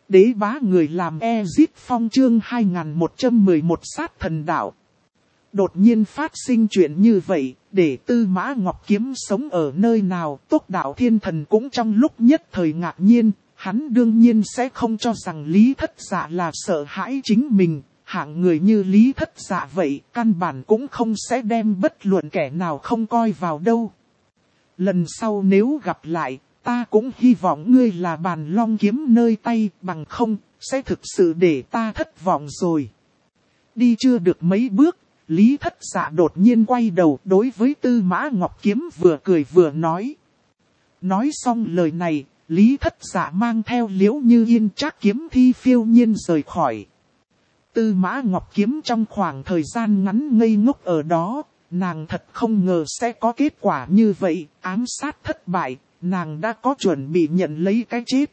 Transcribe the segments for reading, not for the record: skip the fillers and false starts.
Đế bá người làm Ezit Phong chương 2111 sát thần đạo. Đột nhiên phát sinh chuyện như vậy, để Tư Mã Ngọc Kiếm sống ở nơi nào, Tốc Đạo Thiên Thần cũng trong lúc nhất thời ngạc nhiên, hắn đương nhiên sẽ không cho rằng Lý Thất Dạ là sợ hãi chính mình, hạng người như Lý Thất Dạ vậy, căn bản cũng không sẽ đem bất luận kẻ nào không coi vào đâu. Lần sau nếu gặp lại, ta cũng hy vọng ngươi là bàn long kiếm nơi tay, bằng không, sẽ thực sự để ta thất vọng rồi. Đi chưa được mấy bước, Lý Thất Dạ đột nhiên quay đầu đối với Tư Mã Ngọc Kiếm vừa cười vừa nói. Nói xong lời này, Lý Thất Dạ mang theo Liễu Như Yên Trác Kiếm Thi phiêu nhiên rời khỏi. Tư Mã Ngọc Kiếm trong khoảng thời gian ngắn ngây ngốc ở đó, nàng thật không ngờ sẽ có kết quả như vậy, ám sát thất bại, nàng đã có chuẩn bị nhận lấy cái chết.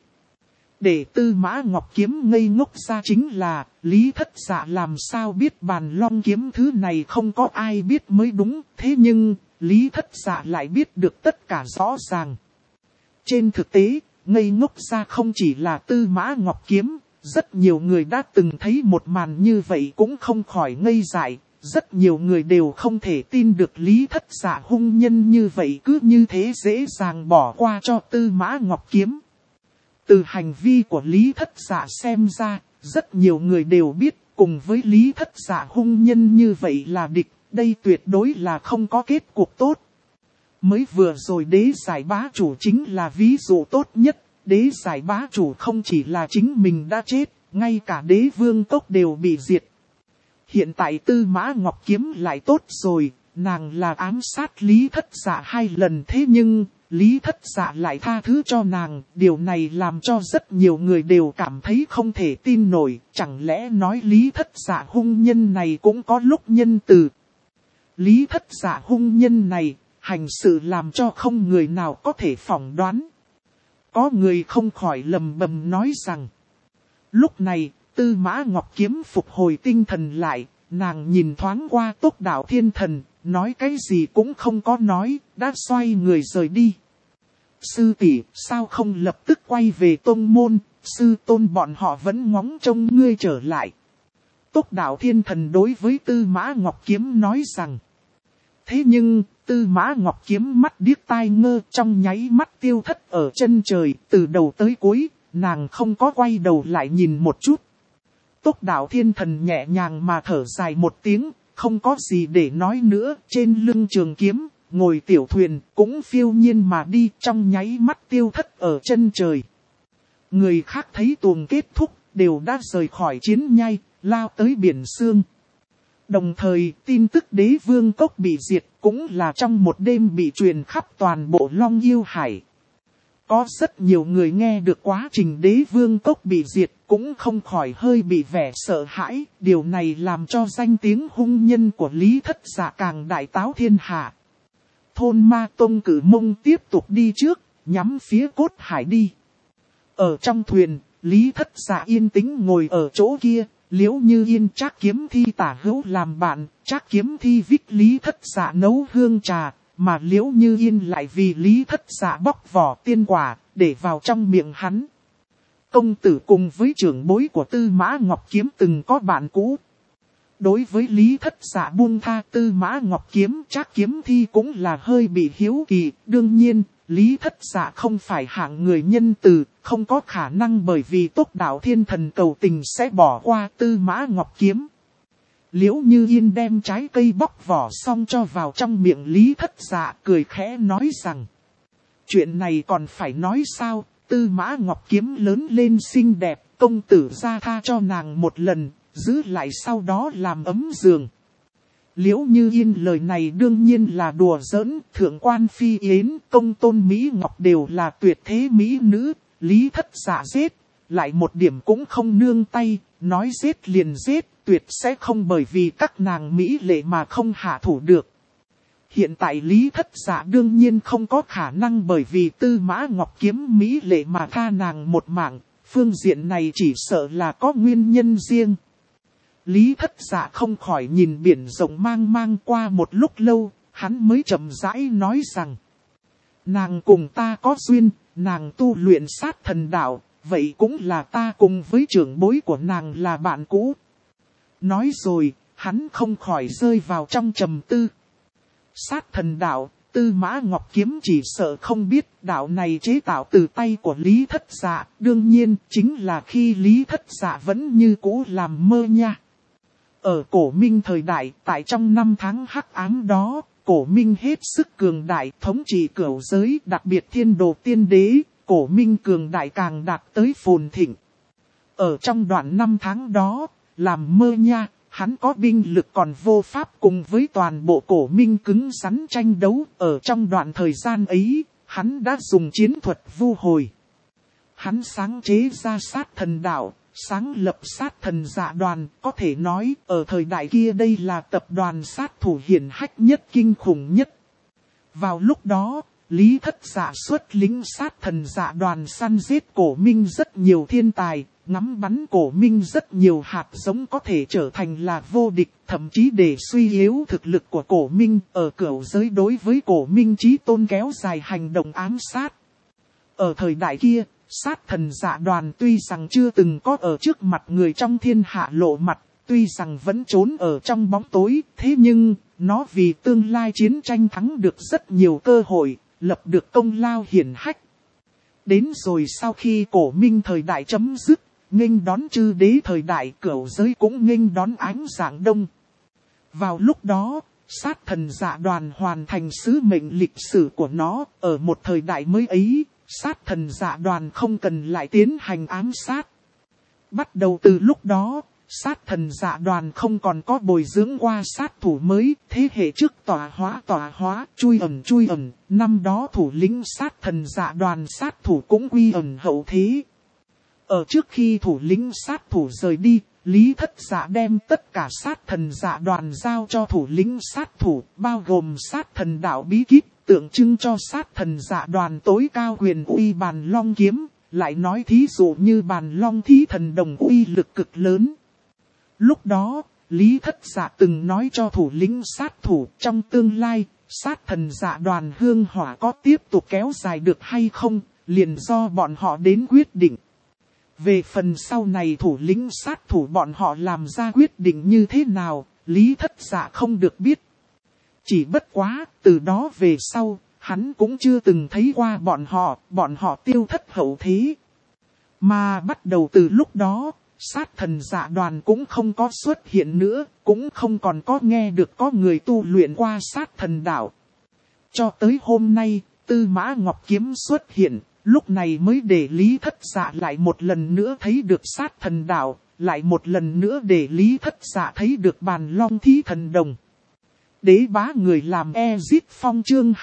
Để Tư Mã Ngọc Kiếm ngây ngốc ra chính là, Lý Thất Dạ làm sao biết bàn long kiếm thứ này không có ai biết mới đúng, thế nhưng, Lý Thất Dạ lại biết được tất cả rõ ràng. Trên thực tế, ngây ngốc ra không chỉ là Tư Mã Ngọc Kiếm, rất nhiều người đã từng thấy một màn như vậy cũng không khỏi ngây dại. Rất nhiều người đều không thể tin được Lý Thất Dạ hung nhân như vậy cứ như thế dễ dàng bỏ qua cho Tư Mã Ngọc Kiếm. Từ hành vi của Lý Thất Dạ xem ra, rất nhiều người đều biết cùng với Lý Thất Dạ hung nhân như vậy là địch, đây tuyệt đối là không có kết cục tốt. Mới vừa rồi đế giải bá chủ chính là ví dụ tốt nhất, đế giải bá chủ không chỉ là chính mình đã chết, ngay cả đế vương tốc đều bị diệt. Hiện tại Tư Mã Ngọc Kiếm lại tốt rồi, nàng là ám sát Lý Thất Dạ 2 lần thế nhưng, Lý Thất Dạ lại tha thứ cho nàng, điều này làm cho rất nhiều người đều cảm thấy không thể tin nổi, chẳng lẽ nói Lý Thất Dạ hung nhân này cũng có lúc nhân từ. Lý Thất Dạ hung nhân này, hành sự làm cho không người nào có thể phỏng đoán. Có người không khỏi lầm bầm nói rằng, lúc này, Tư Mã Ngọc Kiếm phục hồi tinh thần lại, nàng nhìn thoáng qua Tốc Đạo Thiên Thần, nói cái gì cũng không có nói, đã xoay người rời đi. Sư tỷ, sao không lập tức quay về tông môn, sư tôn bọn họ vẫn ngóng trông ngươi trở lại. Tốc Đạo Thiên Thần đối với Tư Mã Ngọc Kiếm nói rằng. Thế nhưng, Tư Mã Ngọc Kiếm mắt điếc tai ngơ trong nháy mắt tiêu thất ở chân trời, từ đầu tới cuối, nàng không có quay đầu lại nhìn một chút. Tốc Đạo Thiên Thần nhẹ nhàng mà thở dài một tiếng, không có gì để nói nữa, trên lưng trường kiếm, ngồi tiểu thuyền, cũng phiêu nhiên mà đi trong nháy mắt tiêu thất ở chân trời. Người khác thấy tuồng kết thúc, đều đã rời khỏi chiến nhai, lao tới biển sương. Đồng thời, tin tức đế vương cốc bị diệt, cũng là trong một đêm bị truyền khắp toàn bộ Long Yêu Hải. Có rất nhiều người nghe được quá trình đế vương cốc bị diệt, cũng không khỏi hơi bị vẻ sợ hãi, điều này làm cho danh tiếng hung nhân của Lý Thất Dạ càng đại táo thiên hạ. Thôn Ma Tông Cử Mông tiếp tục đi trước, nhắm phía Cốt Hải đi. Ở trong thuyền, Lý Thất Dạ yên tĩnh ngồi ở chỗ kia, Liễu Như Yên Trác Kiếm Thi tả hữu làm bạn, Trác Kiếm Thi vích Lý Thất Dạ nấu hương trà, mà Liễu Như Yên lại vì Lý Thất Dạ bóc vỏ tiên quả, để vào trong miệng hắn. Công tử cùng với trưởng bối của Tư Mã Ngọc Kiếm từng có bạn cũ. Đối với Lý Thất Dạ buông tha Tư Mã Ngọc Kiếm, Trác Kiếm Thi cũng là hơi bị hiếu kỳ. Đương nhiên, Lý Thất Dạ không phải hạng người nhân từ, không có khả năng bởi vì Tốc Đạo Thiên Thần cầu tình sẽ bỏ qua Tư Mã Ngọc Kiếm. Liễu Như Yên đem trái cây bóc vỏ xong cho vào trong miệng Lý Thất Dạ, cười khẽ nói rằng. Chuyện này còn phải nói sao, Tư Mã Ngọc Kiếm lớn lên xinh đẹp, công tử ra tha cho nàng một lần, giữ lại sau đó làm ấm giường. Liễu Như Yên lời này đương nhiên là đùa giỡn, thượng quan Phi Yến, công tôn Mỹ Ngọc đều là tuyệt thế mỹ nữ, Lý Thất Dạ giết, lại một điểm cũng không nương tay, nói giết liền giết, tuyệt sẽ không bởi vì các nàng mỹ lệ mà không hạ thủ được. Hiện tại Lý Thất Dạ đương nhiên không có khả năng bởi vì Tư Mã Ngọc Kiếm mỹ lệ mà tha nàng một mạng, phương diện này chỉ sợ là có nguyên nhân riêng. Lý Thất Dạ không khỏi nhìn biển rộng mang mang qua một lúc lâu, hắn mới chậm rãi nói rằng. Nàng cùng ta có duyên, nàng tu luyện sát thần đạo, vậy cũng là ta cùng với trưởng bối của nàng là bạn cũ. Nói rồi, hắn không khỏi rơi vào trong trầm tư. Sát thần đạo, Tư Mã Ngọc Kiếm chỉ sợ không biết đạo này chế tạo từ tay của Lý Thất Dạ, đương nhiên chính là khi Lý Thất Dạ vẫn như cũ làm mơ nha. Ở Cổ Minh thời đại, tại trong năm tháng hắc ám đó, Cổ Minh hết sức cường đại thống trị cửu giới, đặc biệt Thiên Đồ Tiên Đế, Cổ Minh cường đại càng đạt tới phồn thịnh. Ở trong đoạn năm tháng đó, làm mơ nha, hắn có binh lực còn vô pháp cùng với toàn bộ Cổ Minh cứng rắn tranh đấu. Ở trong đoạn thời gian ấy, hắn đã dùng chiến thuật vu hồi. Hắn sáng chế ra sát thần đạo, sáng lập sát thần dạ đoàn, có thể nói ở thời đại kia đây là tập đoàn sát thủ hiển hách nhất, kinh khủng nhất. Vào lúc đó, Lý Thất Dạ xuất lính sát thần dạ đoàn săn giết Cổ Minh rất nhiều thiên tài, ngắm bắn Cổ Minh rất nhiều hạt giống có thể trở thành là vô địch, thậm chí để suy yếu thực lực của Cổ Minh. Ở cửu giới đối với Cổ Minh chí tôn kéo dài hành động ám sát. Ở thời đại kia, sát thần dạ đoàn tuy rằng chưa từng có ở trước mặt người trong thiên hạ lộ mặt, tuy rằng vẫn trốn ở trong bóng tối, thế nhưng, nó vì tương lai chiến tranh thắng được rất nhiều cơ hội, lập được công lao hiển hách. Đến rồi sau khi Cổ Minh thời đại chấm dứt, nghênh đón chư đế thời đại, cửu giới cũng nghênh đón ánh sáng đông. Vào lúc đó, sát thần dạ đoàn hoàn thành sứ mệnh lịch sử của nó, ở một thời đại mới ấy, sát thần dạ đoàn không cần lại tiến hành ám sát. Bắt đầu từ lúc đó, sát thần dạ đoàn không còn có bồi dưỡng qua sát thủ mới, thế hệ trước tỏa hóa, chui ẩn, năm đó thủ lĩnh sát thần dạ đoàn sát thủ cũng quy ẩn hậu thế. Ở trước khi thủ lĩnh sát thủ rời đi, Lý Thất Dạ đem tất cả sát thần dạ đoàn giao cho thủ lĩnh sát thủ, bao gồm sát thần đạo bí kíp, tượng trưng cho sát thần dạ đoàn tối cao quyền uy Bàn Long kiếm, lại nói thí dụ như Bàn Long thí thần đồng uy lực cực lớn. Lúc đó, Lý Thất Dạ từng nói cho thủ lĩnh sát thủ trong tương lai, sát thần dạ đoàn hương hỏa có tiếp tục kéo dài được hay không, liền do bọn họ đến quyết định. Về phần sau này thủ lĩnh sát thủ bọn họ làm ra quyết định như thế nào, Lý Thất Dạ không được biết. Chỉ bất quá, từ đó về sau, hắn cũng chưa từng thấy qua bọn họ tiêu thất hậu thế. Mà bắt đầu từ lúc đó, sát thần dạ đoàn cũng không có xuất hiện nữa, cũng không còn có nghe được có người tu luyện qua sát thần đạo. Cho tới hôm nay, Tư Mã Ngọc Kiếm xuất hiện, lúc này mới để Lý Thất Dạ lại một lần nữa thấy được sát thần đạo, lại một lần nữa để Lý Thất Dạ thấy được Bàn Long thí thần đồng. Đế bá người làm Ezit Phong chương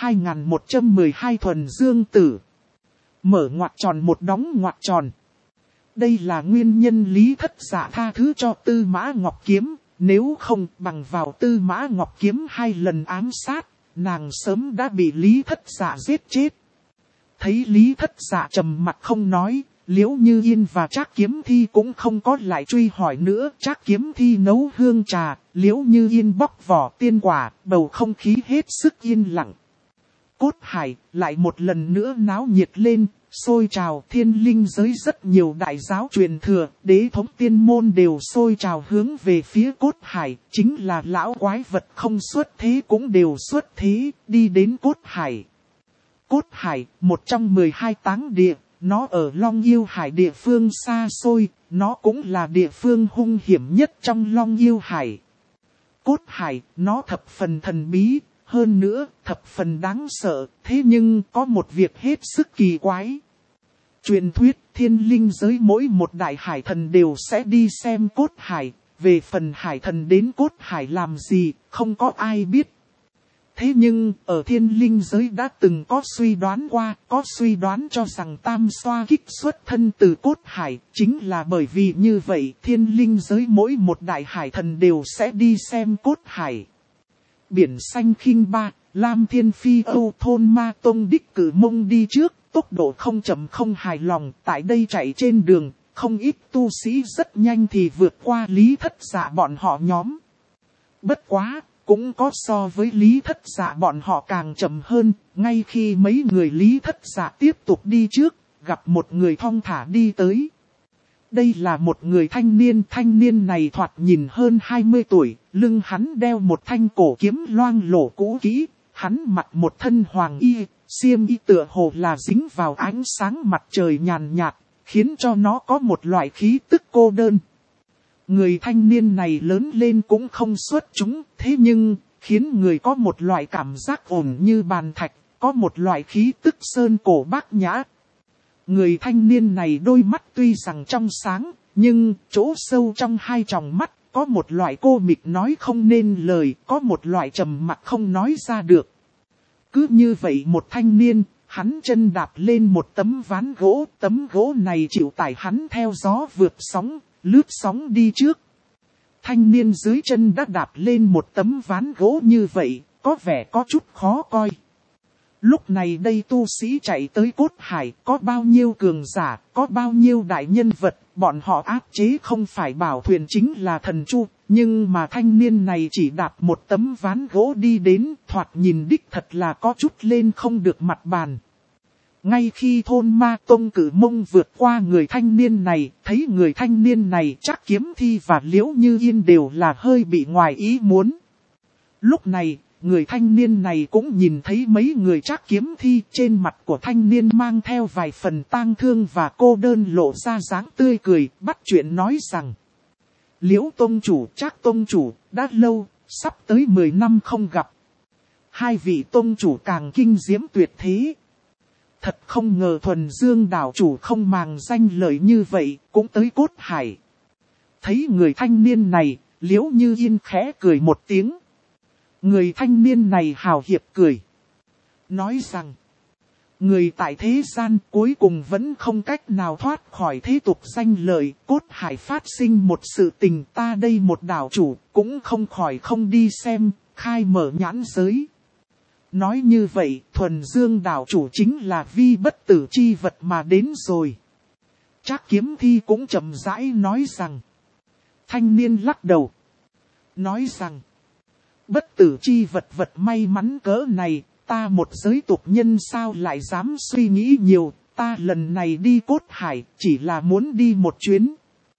2112 thuần dương tử. Mở ngoặc tròn một đóng ngoặc tròn. Đây là nguyên nhân Lý Thất Dạ tha thứ cho Tư Mã Ngọc Kiếm, nếu không bằng vào Tư Mã Ngọc Kiếm 2 lần ám sát, nàng sớm đã bị Lý Thất Dạ giết chết. Thấy Lý Thất Dạ trầm mặt không nói, Liễu Như Yên và Trác Kiếm Thi cũng không có lại truy hỏi nữa. Trác Kiếm Thi nấu hương trà, Liễu Như Yên bóc vỏ tiên quả, bầu không khí hết sức yên lặng. Cốt Hải lại một lần nữa náo nhiệt lên, sôi trào. Thiên linh giới rất nhiều đại giáo truyền thừa, đế thống tiên môn đều sôi trào hướng về phía Cốt Hải, chính là lão quái vật không xuất thế cũng đều xuất thế, đi đến Cốt Hải. Cốt Hải, một trong 12 táng địa, nó ở Long Yêu Hải địa phương xa xôi, nó cũng là địa phương hung hiểm nhất trong Long Yêu Hải. Cốt Hải, nó thập phần thần bí, hơn nữa, thập phần đáng sợ, thế nhưng có một việc hết sức kỳ quái. Truyền thuyết, thiên linh giới mỗi một đại hải thần đều sẽ đi xem Cốt Hải, về phần hải thần đến Cốt Hải làm gì, không có ai biết. Thế nhưng, ở thiên linh giới đã từng có suy đoán qua, có suy đoán cho rằng Tam Xoa Kích xuất thân từ Cốt Hải, chính là bởi vì như vậy thiên linh giới mỗi một đại hải thần đều sẽ đi xem Cốt Hải. Biển xanh khinh ba, Lam Thiên Phi Âu thôn Ma Tông đích cử mông đi trước, tốc độ không chậm không hài lòng, tại đây chạy trên đường, không ít tu sĩ rất nhanh thì vượt qua Lý Thất Dạ bọn họ nhóm. Bất quá! Cũng có so với Lý Thất Dạ bọn họ càng chậm hơn, ngay khi mấy người Lý Thất Dạ tiếp tục đi trước, gặp một người thong thả đi tới. Đây là một người thanh niên này thoạt nhìn hơn 20 tuổi, lưng hắn đeo một thanh cổ kiếm loang lổ cũ kỹ, hắn mặc một thân hoàng y, xiêm y tựa hồ là dính vào ánh sáng mặt trời nhàn nhạt, khiến cho nó có một loại khí tức cô đơn. Người thanh niên này lớn lên cũng không xuất chúng, thế nhưng khiến người có một loại cảm giác ổn như bàn thạch, có một loại khí tức sơn cổ bát nhã. Người thanh niên này đôi mắt tuy rằng trong sáng, nhưng chỗ sâu trong hai tròng mắt có một loại cô mịch nói không nên lời, có một loại trầm mặc không nói ra được. Cứ như vậy một thanh niên, hắn chân đạp lên một tấm gỗ này chịu tải hắn theo gió vượt sóng, lướt sóng đi trước. Thanh niên dưới chân đã đạp lên một tấm ván gỗ như vậy, có vẻ có chút khó coi. Lúc này đây tu sĩ chạy tới cốt hải, có bao nhiêu cường giả, có bao nhiêu đại nhân vật, bọn họ áp chế không phải bảo thuyền chính là thần chu, nhưng mà thanh niên này chỉ đạp một tấm ván gỗ đi đến, thoạt nhìn đích thật là có chút lên không được mặt bàn. Ngay khi thôn Ma Tông Cử Mông vượt qua người thanh niên này, thấy người thanh niên này chắc Kiếm Thi và Liễu Như Yên đều là hơi bị ngoài ý muốn. Lúc này, người thanh niên này cũng nhìn thấy mấy người Trác Kiếm Thi, trên mặt của thanh niên mang theo vài phần tang thương và cô đơn, lộ ra dáng tươi cười, bắt chuyện nói rằng: Liễu Tông Chủ, Trác Tông Chủ, đã lâu, sắp tới 10 năm không gặp. Hai vị Tông Chủ càng kinh diễm tuyệt thế. Thật không ngờ Thuần Dương đảo chủ không màng danh lợi như vậy, cũng tới cốt hải. Thấy người thanh niên này, Liễu Như Yên khẽ cười một tiếng. Người thanh niên này hào hiệp cười. Nói rằng, người tại thế gian cuối cùng vẫn không cách nào thoát khỏi thế tục danh lợi. Cốt hải phát sinh một sự tình, ta đây một đảo chủ cũng không khỏi không đi xem, khai mở nhãn giới. Nói như vậy, Thuần Dương đảo chủ chính là vi bất tử chi vật mà đến rồi. Trác Kiếm Thi cũng chậm rãi nói rằng. Thanh niên lắc đầu. Nói rằng, bất tử chi vật may mắn cỡ này, ta một giới tục nhân sao lại dám suy nghĩ nhiều, ta lần này đi cốt hải chỉ là muốn đi một chuyến.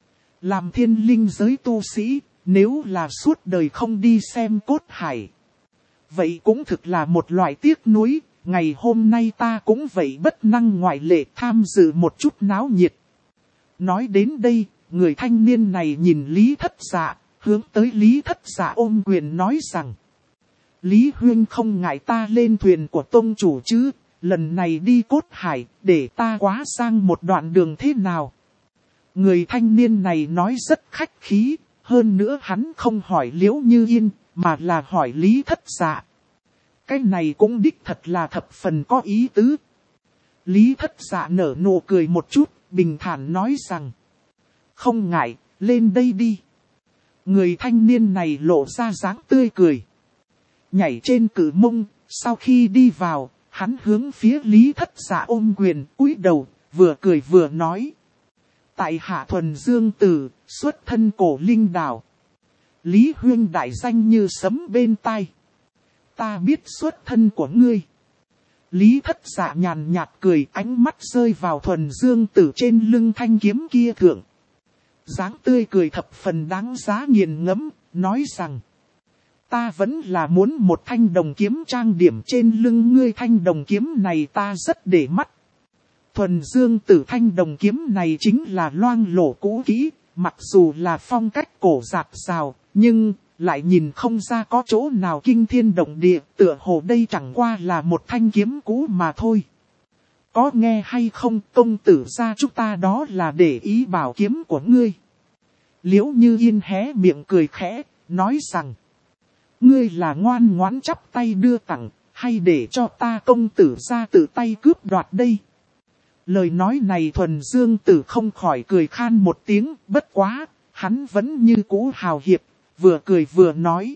Làm thiên linh giới tu sĩ, nếu là suốt đời không đi xem cốt hải, vậy cũng thực là một loại tiếc nuối. Ngày hôm nay ta cũng vậy bất năng ngoại lệ tham dự một chút náo nhiệt. Nói đến đây, người thanh niên này nhìn Lý Thất Dạ, hướng tới Lý Thất Dạ ôm quyền nói rằng: Lý Huynh không ngại ta lên thuyền của Tông Chủ chứ, lần này đi cốt hải, để ta quá sang một đoạn đường thế nào? Người thanh niên này nói rất khách khí, hơn nữa hắn không hỏi Liễu Như Yên, mà là hỏi Lý Thất Dạ. Cái này cũng đích thật là thập phần có ý tứ. Lý Thất Dạ nở nụ cười một chút, bình thản nói rằng: Không ngại, lên đây đi. Người thanh niên này lộ ra dáng tươi cười. Nhảy trên cử mông, sau khi đi vào, hắn hướng phía Lý Thất Dạ ôm quyền, cúi đầu, vừa cười vừa nói: Tại hạ Thuần Dương Tử, xuất thân Cổ Linh Đảo. Lý Huynh đại danh như sấm bên tai. Ta biết xuất thân của ngươi. Lý Thất Dạ nhàn nhạt cười, ánh mắt rơi vào Thuần Dương Tử trên lưng thanh kiếm kia thượng. Dáng tươi cười thập phần đáng giá nghiền ngẫm, nói rằng: Ta vẫn là muốn một thanh đồng kiếm trang điểm trên lưng ngươi, thanh đồng kiếm này ta rất để mắt. Thuần Dương Tử thanh đồng kiếm này chính là loang lổ cũ kỹ, mặc dù là phong cách cổ dạt rào, nhưng lại nhìn không ra có chỗ nào kinh thiên động địa, tựa hồ đây chẳng qua là một thanh kiếm cũ mà thôi. Có nghe hay không, công tử gia chúng ta đó là để ý bảo kiếm của ngươi. Liễu Như Yên hé miệng cười khẽ, nói rằng: Ngươi là ngoan ngoãn chắp tay đưa tặng, hay để cho ta công tử gia tự tay cướp đoạt đây? Lời nói này Thuần Dương Tử không khỏi cười khan một tiếng, bất quá, hắn vẫn như cũ hào hiệp, vừa cười vừa nói: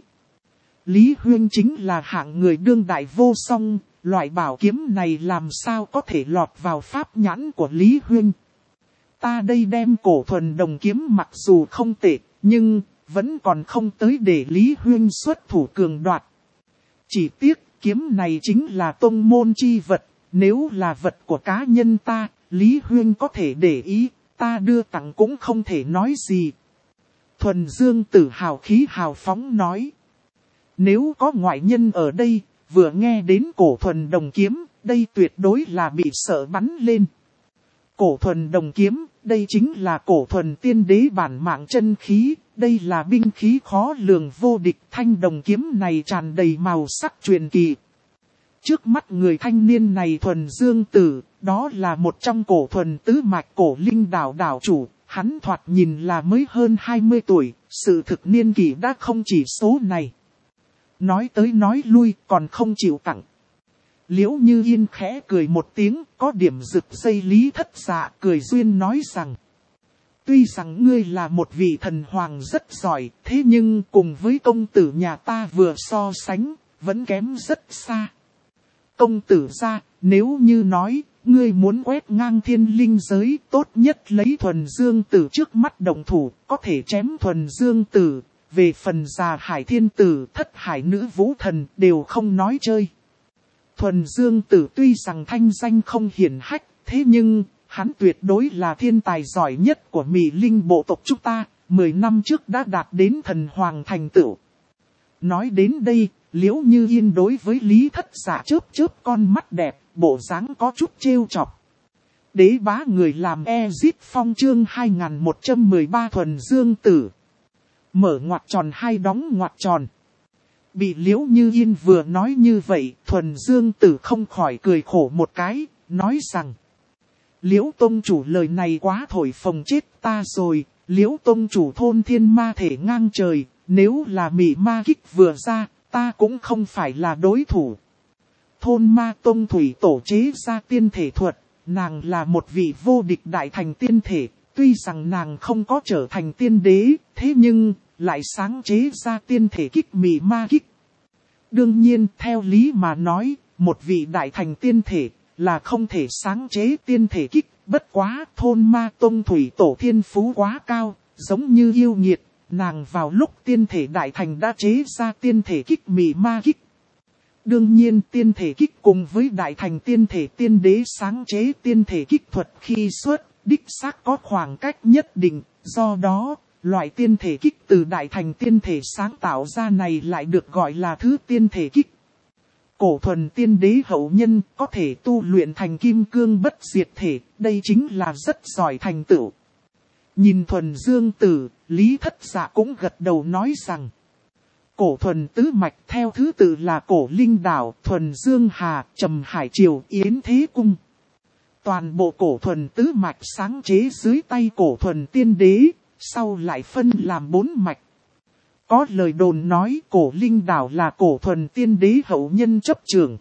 Lý Huynh chính là hạng người đương đại vô song, loại bảo kiếm này làm sao có thể lọt vào pháp nhãn của Lý Huynh. Ta đây đem cổ thuần đồng kiếm mặc dù không tệ, nhưng vẫn còn không tới để Lý Huynh xuất thủ cường đoạt. Chỉ tiếc kiếm này chính là tông môn chi vật, nếu là vật của cá nhân ta, Lý Huyên có thể để ý, ta đưa tặng cũng không thể nói gì. Thuần Dương Tử hào khí hào phóng nói. Nếu có ngoại nhân ở đây, vừa nghe đến cổ thuần đồng kiếm, đây tuyệt đối là bị sợ bắn lên. Cổ thuần đồng kiếm, đây chính là cổ thuần tiên đế bản mạng chân khí, đây là binh khí khó lường vô địch. Thanh đồng kiếm này tràn đầy màu sắc truyền kỳ. Trước mắt người thanh niên này Thuần Dương Tử, đó là một trong cổ thuần tứ mạch cổ linh đảo đảo chủ, hắn thoạt nhìn là mới hơn 20 tuổi, sự thực niên kỷ đã không chỉ số này. Nói tới nói lui còn không chịu tặng. Liễu Như Yên khẽ cười một tiếng, có điểm rực dây Lý Thất Dạ cười duyên nói rằng. Tuy rằng ngươi là một vị thần hoàng rất giỏi, thế nhưng cùng với công tử nhà ta vừa so sánh, vẫn kém rất xa. Công tử gia, nếu như nói, ngươi muốn quét ngang thiên linh giới, tốt nhất lấy Thuần Dương Tử trước mắt động thủ, có thể chém Thuần Dương Tử. Về phần già Hải Thiên Tử, Thất Hải Nữ Vũ Thần đều không nói chơi. Thuần Dương Tử tuy rằng thanh danh không hiển hách, thế nhưng hắn tuyệt đối là thiên tài giỏi nhất của Mị Linh bộ tộc chúng ta, 10 năm trước đã đạt đến thần hoàng thành tựu. Nói đến đây, Liễu Như Yên đối với Lý Thất Dạ chớp chớp con mắt đẹp, bộ dáng có chút trêu chọc. Đế bá người làm Ezit Phong chương 2113 Thuần Dương Tử. Mở ngoặc tròn hai đóng ngoặc tròn. Bị Liễu Như Yên vừa nói như vậy, Thuần Dương Tử không khỏi cười khổ một cái, nói rằng. Liễu Tông Chủ lời này quá thổi phồng chết ta rồi, Liễu Tông Chủ thôn thiên ma thể ngang trời, nếu là mị ma kích vừa ra, ta cũng không phải là đối thủ. Thôn ma Tông Thủy tổ chế ra tiên thể thuật, nàng là một vị vô địch đại thành tiên thể, tuy rằng nàng không có trở thành tiên đế, thế nhưng lại sáng chế ra tiên thể kích mị ma kích. Đương nhiên theo lý mà nói, một vị đại thành tiên thể là không thể sáng chế tiên thể kích, bất quá thôn ma Tông Thủy tổ thiên phú quá cao, giống như yêu nghiệt, nàng vào lúc tiên thể đại thành đã chế ra tiên thể kích mị ma kích. Đương nhiên tiên thể kích cùng với đại thành tiên thể tiên đế sáng chế tiên thể kích thuật khi xuất, đích xác có khoảng cách nhất định, do đó, loại tiên thể kích từ đại thành tiên thể sáng tạo ra này lại được gọi là thứ tiên thể kích. Cổ thuần tiên đế hậu nhân có thể tu luyện thành kim cương bất diệt thể, đây chính là rất giỏi thành tựu. Nhìn Thuần Dương Tử, Lý Thất Dạ cũng gật đầu nói rằng. Cổ thuần tứ mạch theo thứ tự là Cổ Linh Đảo, Thuần Dương Hà, Trầm Hải Triều, Yến Thế Cung. Toàn bộ cổ thuần tứ mạch sáng chế dưới tay cổ thuần tiên đế, sau lại phân làm 4 mạch. Có lời đồn nói Cổ Linh Đảo là cổ thuần tiên đế hậu nhân chấp trường.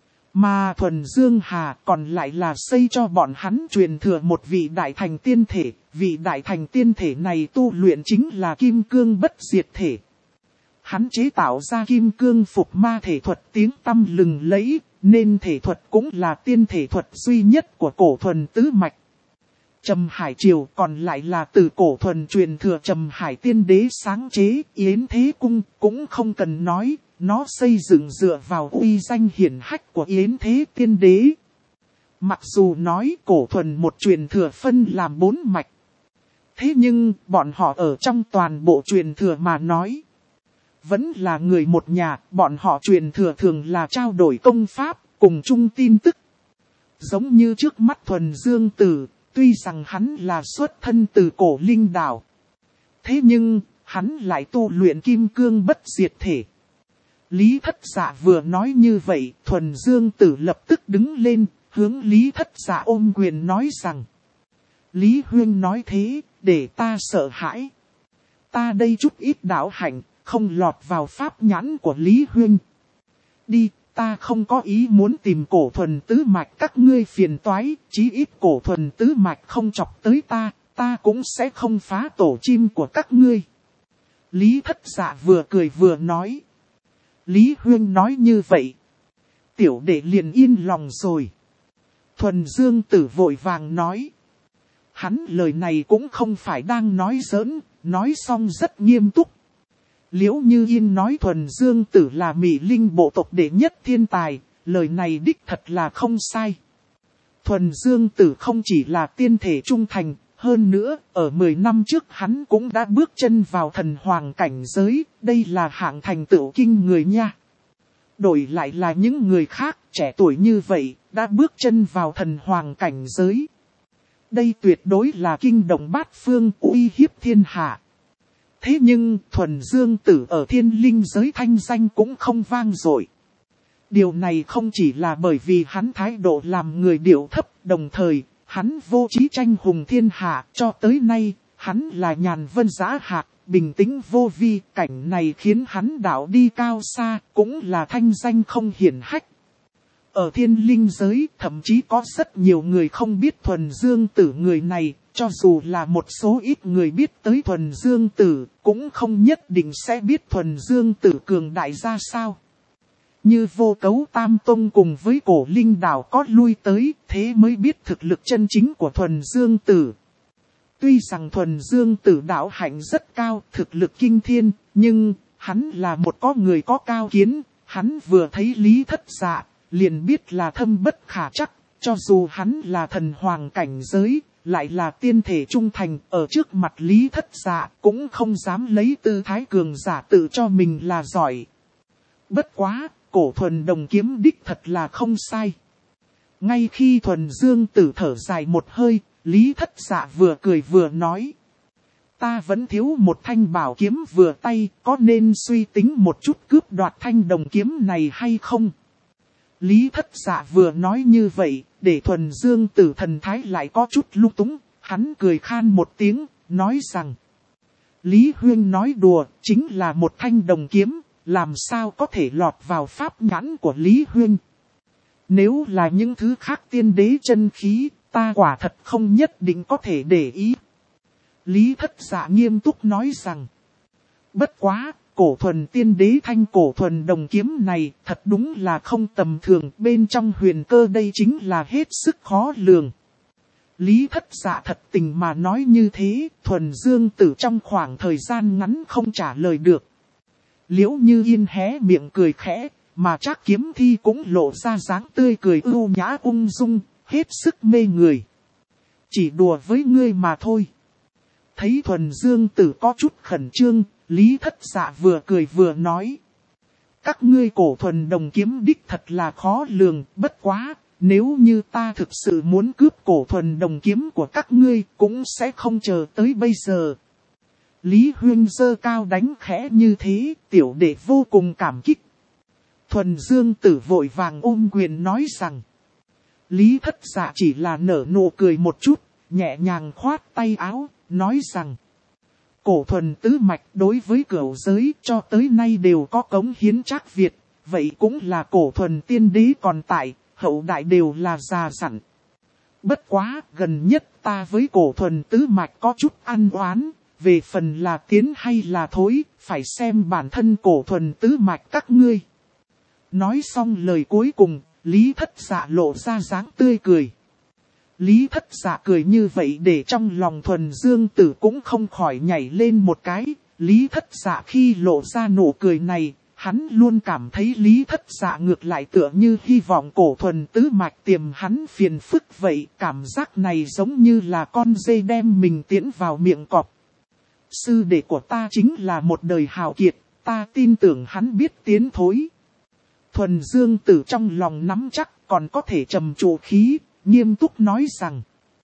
Mà Thuần Dương Hà còn lại là xây cho bọn hắn truyền thừa một vị đại thành tiên thể. Vị đại thành tiên thể này tu luyện chính là kim cương bất diệt thể. Hắn chế tạo ra kim cương phục ma thể thuật tiếng tăm lừng lẫy, nên thể thuật cũng là tiên thể thuật duy nhất của cổ thuần tứ mạch. Trầm Hải Triều còn lại là từ cổ thuần truyền thừa Trầm Hải tiên đế sáng chế. Yến Thế Cung cũng không cần nói, nó xây dựng dựa vào uy danh hiển hách của Yến Thế tiên đế. Mặc dù nói cổ thuần một truyền thừa phân làm 4 mạch, thế nhưng bọn họ ở trong toàn bộ truyền thừa mà nói, vẫn là người một nhà. Bọn họ truyền thừa thường là trao đổi công pháp, cùng chung tin tức. Giống như trước mắt Thuần Dương Tử, tuy rằng hắn là xuất thân từ Cổ Linh Đảo, thế nhưng hắn lại tu luyện kim cương bất diệt thể. Lý Thất Dạ vừa nói như vậy, Thuần Dương Tử lập tức đứng lên, hướng Lý Thất Dạ ôm quyền nói rằng. Lý Huyên nói thế, để ta sợ hãi. Ta đây chút ít đạo hạnh, không lọt vào pháp nhãn của Lý Huyên. Đi, ta không có ý muốn tìm cổ thuần tứ mạch các ngươi phiền toái, chí ít cổ thuần tứ mạch không chọc tới ta, ta cũng sẽ không phá tổ chim của các ngươi. Lý Thất Dạ vừa cười vừa nói. Lý Huyên nói như vậy, tiểu đệ liền yên lòng rồi. Thuần Dương Tử vội vàng nói. Hắn lời này cũng không phải đang nói giỡn, nói xong rất nghiêm túc. Liễu Như Yên nói Thuần Dương Tử là Mị Linh bộ tộc đệ nhất thiên tài, lời này đích thật là không sai. Thuần Dương Tử không chỉ là tiên thể trung thành, hơn nữa, ở 10 năm trước hắn cũng đã bước chân vào thần hoàng cảnh giới, đây là hạng thành tựu kinh người nha. Đổi lại là những người khác, trẻ tuổi như vậy, đã bước chân vào thần hoàng cảnh giới. Đây tuyệt đối là kinh động bát phương, uy hiếp thiên hạ. Thế nhưng, Thuần Dương Tử ở thiên linh giới thanh danh cũng không vang dội. Điều này không chỉ là bởi vì hắn thái độ làm người điệu thấp, đồng thời, hắn vô chí tranh hùng thiên hạ, cho tới nay, hắn là nhàn vân dã hạc, bình tĩnh vô vi, cảnh này khiến hắn đạo đi cao xa, cũng là thanh danh không hiển hách. Ở thiên linh giới, thậm chí có rất nhiều người không biết Thuần Dương Tử người này, cho dù là một số ít người biết tới Thuần Dương Tử, cũng không nhất định sẽ biết Thuần Dương Tử cường đại ra sao. Như Vô Cấu Tam Tông cùng với Cổ Linh Đảo có lui tới, thế mới biết thực lực chân chính của Thuần Dương Tử. Tuy rằng Thuần Dương Tử đạo hạnh rất cao, thực lực kinh thiên, nhưng hắn là một có người có cao kiến, hắn vừa thấy Lý Thất Dạ, liền biết là thâm bất khả trắc, cho dù hắn là thần hoàng cảnh giới, lại là tiên thể trung thành, ở trước mặt Lý Thất Dạ cũng không dám lấy tư thái cường giả tự cho mình là giỏi. Bất quá, Cổ Thuần Đồng kiếm đích thật là không sai. Ngay khi Thuần Dương Tử thở dài một hơi, Lý Thất Dạ vừa cười vừa nói. Ta vẫn thiếu một thanh bảo kiếm vừa tay, có nên suy tính một chút cướp đoạt thanh đồng kiếm này hay không? Lý Thất Dạ vừa nói như vậy, để Thuần Dương Tử thần thái lại có chút lung túng, hắn cười khan một tiếng, nói rằng. Lý Huyên nói đùa, chính là một thanh đồng kiếm, làm sao có thể lọt vào pháp nhãn của Lý Huyên. Nếu là những thứ khác tiên đế chân khí, ta quả thật không nhất định có thể để ý. Lý Thất Dạ nghiêm túc nói rằng. Bất quá, Cổ Thuần tiên đế thanh Cổ Thuần đồng kiếm này thật đúng là không tầm thường, bên trong huyền cơ đây chính là hết sức khó lường. Lý Thất Dạ thật tình mà nói như thế, Thuần Dương Tử trong khoảng thời gian ngắn không trả lời được. Liễu Như Yên hé miệng cười khẽ, mà Trác Kiếm Thi cũng lộ ra dáng tươi cười ưu nhã ung dung, hết sức mê người. Chỉ đùa với ngươi mà thôi. Thấy Thuần Dương Tử có chút khẩn trương, Lý Thất Dạ vừa cười vừa nói. Các ngươi Cổ Thuần đồng kiếm đích thật là khó lường, bất quá, nếu như ta thực sự muốn cướp Cổ Thuần đồng kiếm của các ngươi, cũng sẽ không chờ tới bây giờ. Lý Huyên giơ cao đánh khẽ như thế, tiểu đệ vô cùng cảm kích. Thuần Dương Tử vội vàng ôm quyền nói rằng. Lý Thất Dạ chỉ là nở nụ cười một chút, nhẹ nhàng khoát tay áo, nói rằng. Cổ Thuần tứ mạch đối với cửu giới cho tới nay đều có cống hiến Trác Việt, vậy cũng là Cổ Thuần tiên đế còn tại, hậu đại đều là già dặn. Bất quá, gần nhất ta với Cổ Thuần tứ mạch có chút ăn oán. Về phần là tiến hay là thối, phải xem bản thân Cổ Thuần tứ mạch các ngươi. Nói xong lời cuối cùng, Lý Thất Dạ lộ ra dáng tươi cười. Lý Thất Dạ cười như vậy để trong lòng Thuần Dương Tử cũng không khỏi nhảy lên một cái. Lý Thất Dạ khi lộ ra nụ cười này, hắn luôn cảm thấy Lý Thất Dạ ngược lại tựa như hy vọng Cổ Thuần tứ mạch tiềm hắn phiền phức vậy. Cảm giác này giống như là con dê đem mình tiễn vào miệng cọp. Sư đệ của ta chính là một đời hào kiệt, ta tin tưởng hắn biết tiến thối. Thuần Dương Tử trong lòng nắm chắc còn có thể trầm trụ khí, nghiêm túc nói rằng.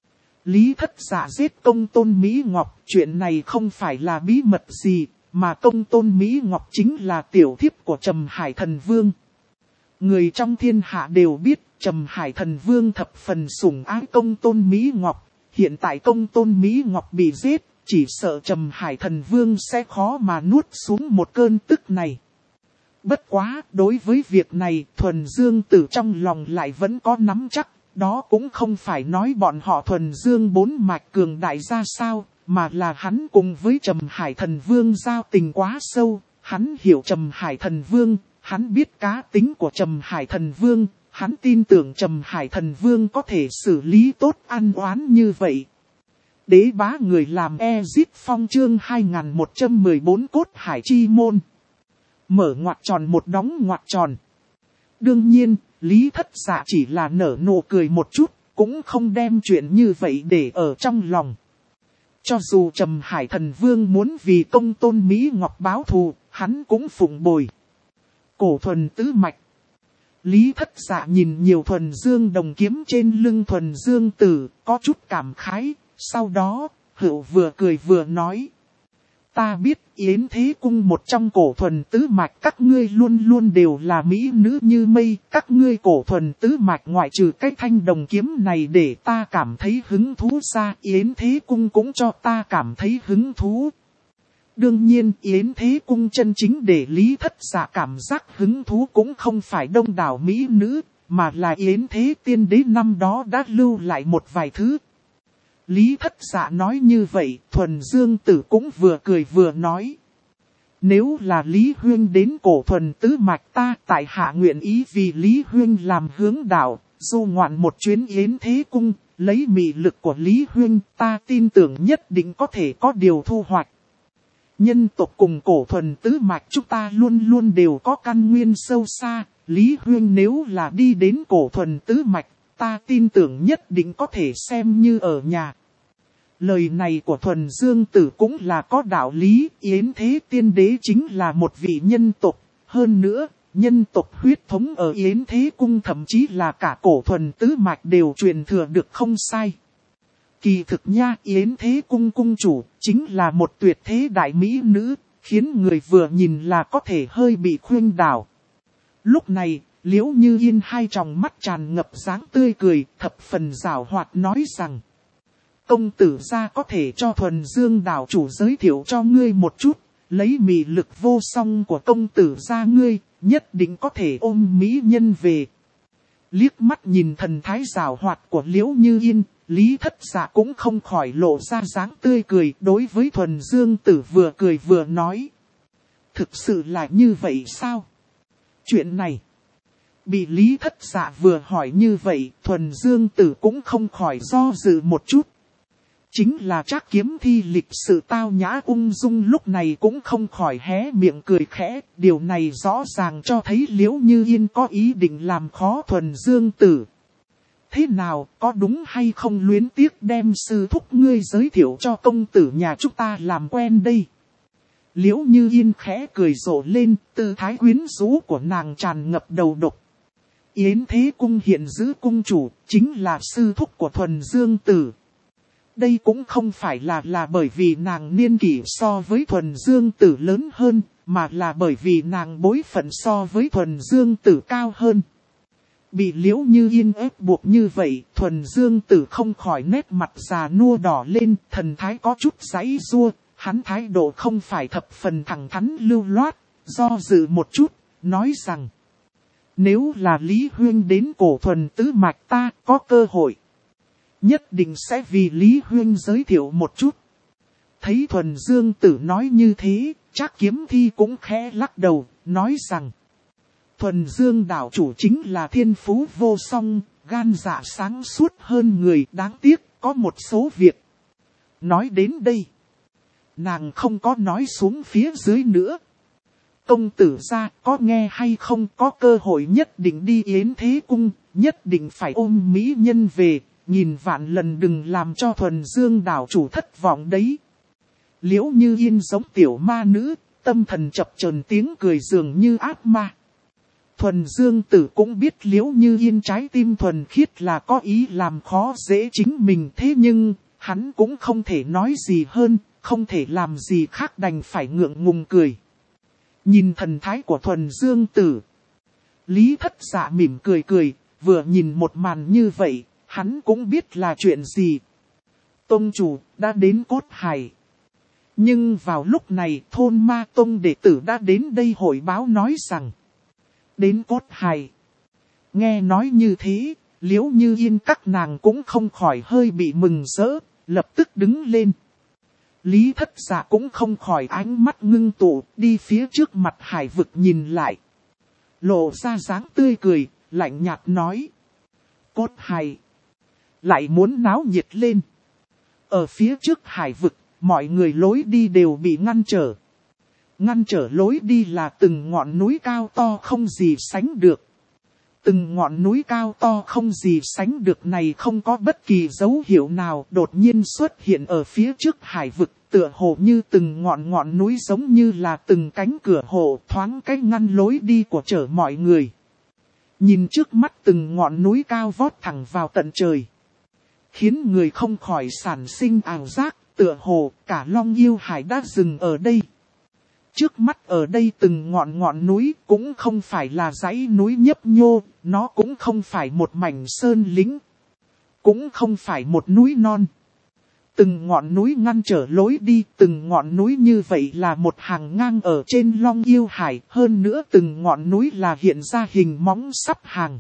Lý Thất Dạ giết Công Tôn Mỹ Ngọc, chuyện này không phải là bí mật gì, mà Công Tôn Mỹ Ngọc chính là tiểu thiếp của Trầm Hải Thần Vương. Người trong thiên hạ đều biết Trầm Hải Thần Vương thập phần sủng ái Công Tôn Mỹ Ngọc, hiện tại Công Tôn Mỹ Ngọc bị giết. Chỉ sợ Trầm Hải Thần Vương sẽ khó mà nuốt xuống một cơn tức này. Bất quá, đối với việc này, Thuần Dương Tử trong lòng lại vẫn có nắm chắc. Đó cũng không phải nói bọn họ Thuần Dương bốn mạch cường đại ra sao, mà là hắn cùng với Trầm Hải Thần Vương giao tình quá sâu. Hắn hiểu Trầm Hải Thần Vương, hắn biết cá tính của Trầm Hải Thần Vương, hắn tin tưởng Trầm Hải Thần Vương có thể xử lý tốt ăn oán như vậy. Đế bá người làm Ezit Phong chương 2114 cốt hải chi môn. Mở ngoặc tròn một đóng ngoặc tròn. Đương nhiên, Lý Thất Dạ chỉ là nở nụ cười một chút, cũng không đem chuyện như vậy để ở trong lòng. Cho dù Trầm Hải Thần Vương muốn vì công tôn Mỹ Ngọc báo thù, hắn cũng phụng bồi. Cổ thuần tứ mạch. Lý Thất Dạ nhìn nhiều thuần dương đồng kiếm trên lưng thuần dương tử, có chút cảm khái, sau đó, Hựu vừa cười vừa nói. Ta biết Yến Thế Cung một trong cổ thuần tứ mạch các ngươi luôn luôn đều là mỹ nữ như mây, các ngươi cổ thuần tứ mạch ngoại trừ cái thanh đồng kiếm này để ta cảm thấy hứng thú ra, Yến Thế Cung cũng cho ta cảm thấy hứng thú. Đương nhiên Yến Thế Cung chân chính để Lý Thất Dạ cảm giác hứng thú cũng không phải đông đảo mỹ nữ, mà là Yến Thế Tiên Đế năm đó đã lưu lại một vài thứ. Lý Thất Dạ nói như vậy, thuần dương tử cũng vừa cười vừa nói. Nếu là Lý Huyên đến cổ thuần tứ mạch ta, tại hạ nguyện ý vì Lý Huyên làm hướng đạo, du ngoạn một chuyến Yến Thế Cung, lấy mị lực của Lý Huyên, ta tin tưởng nhất định có thể có điều thu hoạch. Nhân tộc cùng cổ thuần tứ mạch chúng ta luôn luôn đều có căn nguyên sâu xa, Lý Huyên nếu là đi đến cổ thuần tứ mạch, ta tin tưởng nhất định có thể xem như ở nhà. Lời này của thuần dương tử cũng là có đạo lý, Yến Thế Tiên Đế chính là một vị nhân tộc, hơn nữa, nhân tộc huyết thống ở Yến Thế Cung thậm chí là cả cổ thuần tứ mạch đều truyền thừa được không sai. Kỳ thực nha, Yến Thế Cung cung chủ chính là một tuyệt thế đại mỹ nữ, khiến người vừa nhìn là có thể hơi bị khuynh đảo. Lúc này, Liễu Như Yên hai tròng mắt tràn ngập dáng tươi cười, thập phần giảo hoạt nói rằng. Công tử gia có thể cho thuần dương đảo chủ giới thiệu cho ngươi một chút, lấy mị lực vô song của công tử gia ngươi, nhất định có thể ôm mỹ nhân về. Liếc mắt nhìn thần thái giảo hoạt của Liễu Như Yên, Lý Thất Dạ cũng không khỏi lộ ra dáng tươi cười đối với thuần dương tử vừa cười vừa nói. Thực sự là như vậy sao? Chuyện này. Bị Lý Thất Dạ vừa hỏi như vậy, thuần dương tử cũng không khỏi do dự một chút. Chính là Trác Kiếm Thi lịch sự tao nhã ung dung lúc này cũng không khỏi hé miệng cười khẽ. Điều này rõ ràng cho thấy Liễu Như Yên có ý định làm khó thuần dương tử. Thế nào, có đúng hay không luyến tiếc đem sư thúc ngươi giới thiệu cho công tử nhà chúng ta làm quen đây? Liễu Như Yên khẽ cười rộ lên, tư thái quyến rũ của nàng tràn ngập đầu độc. Yến Thế Cung hiện giữ cung chủ, chính là sư thúc của thuần dương tử. Đây cũng không phải là bởi vì nàng niên kỷ so với thuần dương tử lớn hơn, mà là bởi vì nàng bối phận so với thuần dương tử cao hơn. Bị Liễu Như Yên ép buộc như vậy, thuần dương tử không khỏi nét mặt già nua đỏ lên, thần thái có chút giãy giụa, hắn thái độ không phải thập phần thẳng thắn lưu loát, do dự một chút, nói rằng. Nếu là Lý Huyên đến cổ thuần tứ mạch ta có cơ hội. Nhất định sẽ vì Lý Huyên giới thiệu một chút. Thấy thuần dương tử nói như thế, Trác Kiếm Thi cũng khẽ lắc đầu, nói rằng. Thuần dương đảo chủ chính là thiên phú vô song, gan dạ sáng suốt hơn người, đáng tiếc có một số việc. Nói đến đây, nàng không có nói xuống phía dưới nữa. Công tử gia có nghe hay không, có cơ hội nhất định đi Yến Thế Cung, nhất định phải ôm mỹ nhân về, nghìn vạn lần đừng làm cho thuần dương đảo chủ thất vọng đấy. Liễu Như Yên giống tiểu ma nữ, tâm thần chập chờn tiếng cười dường như ác ma. Thuần dương tử cũng biết Liễu Như Yên trái tim thuần khiết là có ý làm khó dễ chính mình, thế nhưng hắn cũng không thể nói gì hơn, không thể làm gì khác đành phải ngượng ngùng cười. Nhìn thần thái của thuần dương tử, Lý Thất Dạ mỉm cười cười, vừa nhìn một màn như vậy, hắn cũng biết là chuyện gì. Tông chủ đã đến Cốt Hải. Nhưng vào lúc này thôn Ma Tông đệ tử đã đến đây hội báo nói rằng. Đến Cốt Hải. Nghe nói như thế, Liễu Như Yên các nàng cũng không khỏi hơi bị mừng rỡ, lập tức đứng lên. Lý Thất Dạ cũng không khỏi ánh mắt ngưng tụ, đi phía trước mặt hải vực nhìn lại. Lộ ra dáng tươi cười, lạnh nhạt nói. Cốt Hải. Lại muốn náo nhiệt lên. Ở phía trước hải vực, mọi người lối đi đều bị ngăn trở. Ngăn trở lối đi là từng ngọn núi cao to không gì sánh được. Từng ngọn núi cao to không gì sánh được này không có bất kỳ dấu hiệu nào đột nhiên xuất hiện ở phía trước hải vực, tựa hồ như từng ngọn núi giống như là từng cánh cửa hộ thoáng cách ngăn lối đi của chở mọi người. Nhìn trước mắt từng ngọn núi cao vót thẳng vào tận trời, khiến người không khỏi sản sinh ảo giác, tựa hồ cả Long Yêu Hải đã dừng ở đây. Trước mắt ở đây từng ngọn núi cũng không phải là dãy núi nhấp nhô, nó cũng không phải một mảnh sơn lĩnh, cũng không phải một núi non. Từng ngọn núi ngăn trở lối đi, từng ngọn núi như vậy là một hàng ngang ở trên Long Yêu Hải, hơn nữa từng ngọn núi là hiện ra hình móng sắp hàng.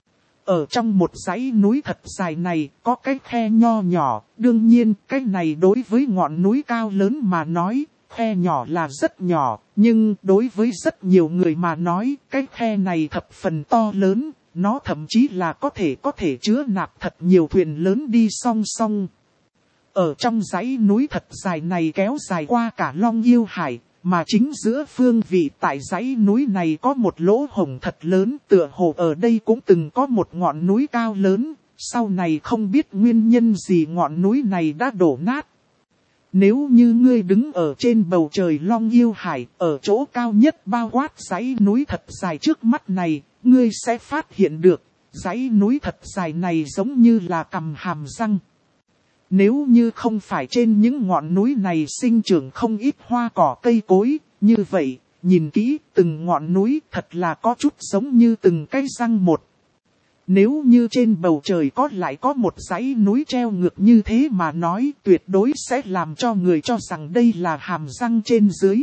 Ở trong một dãy núi thật dài này có cái khe nho nhỏ, đương nhiên cái này đối với ngọn núi cao lớn mà nói, khe nhỏ là rất nhỏ, nhưng đối với rất nhiều người mà nói, cái khe này thập phần to lớn, nó thậm chí là có thể chứa nạp thật nhiều thuyền lớn đi song song. Ở trong dãy núi thật dài này kéo dài qua cả Long Yêu Hải, mà chính giữa phương vị tại dãy núi này có một lỗ hổng thật lớn, tựa hồ ở đây cũng từng có một ngọn núi cao lớn, sau này không biết nguyên nhân gì ngọn núi này đã đổ nát. Nếu như ngươi đứng ở trên bầu trời Long Yêu Hải, ở chỗ cao nhất bao quát dãy núi thật dài trước mắt này, ngươi sẽ phát hiện được, dãy núi thật dài này giống như là cầm hàm răng. Nếu như không phải trên những ngọn núi này sinh trưởng không ít hoa cỏ cây cối, như vậy, nhìn kỹ từng ngọn núi thật là có chút giống như từng cái răng một. Nếu như trên bầu trời lại có một dãy núi treo ngược như thế mà nói tuyệt đối sẽ làm cho người cho rằng đây là hàm răng trên dưới.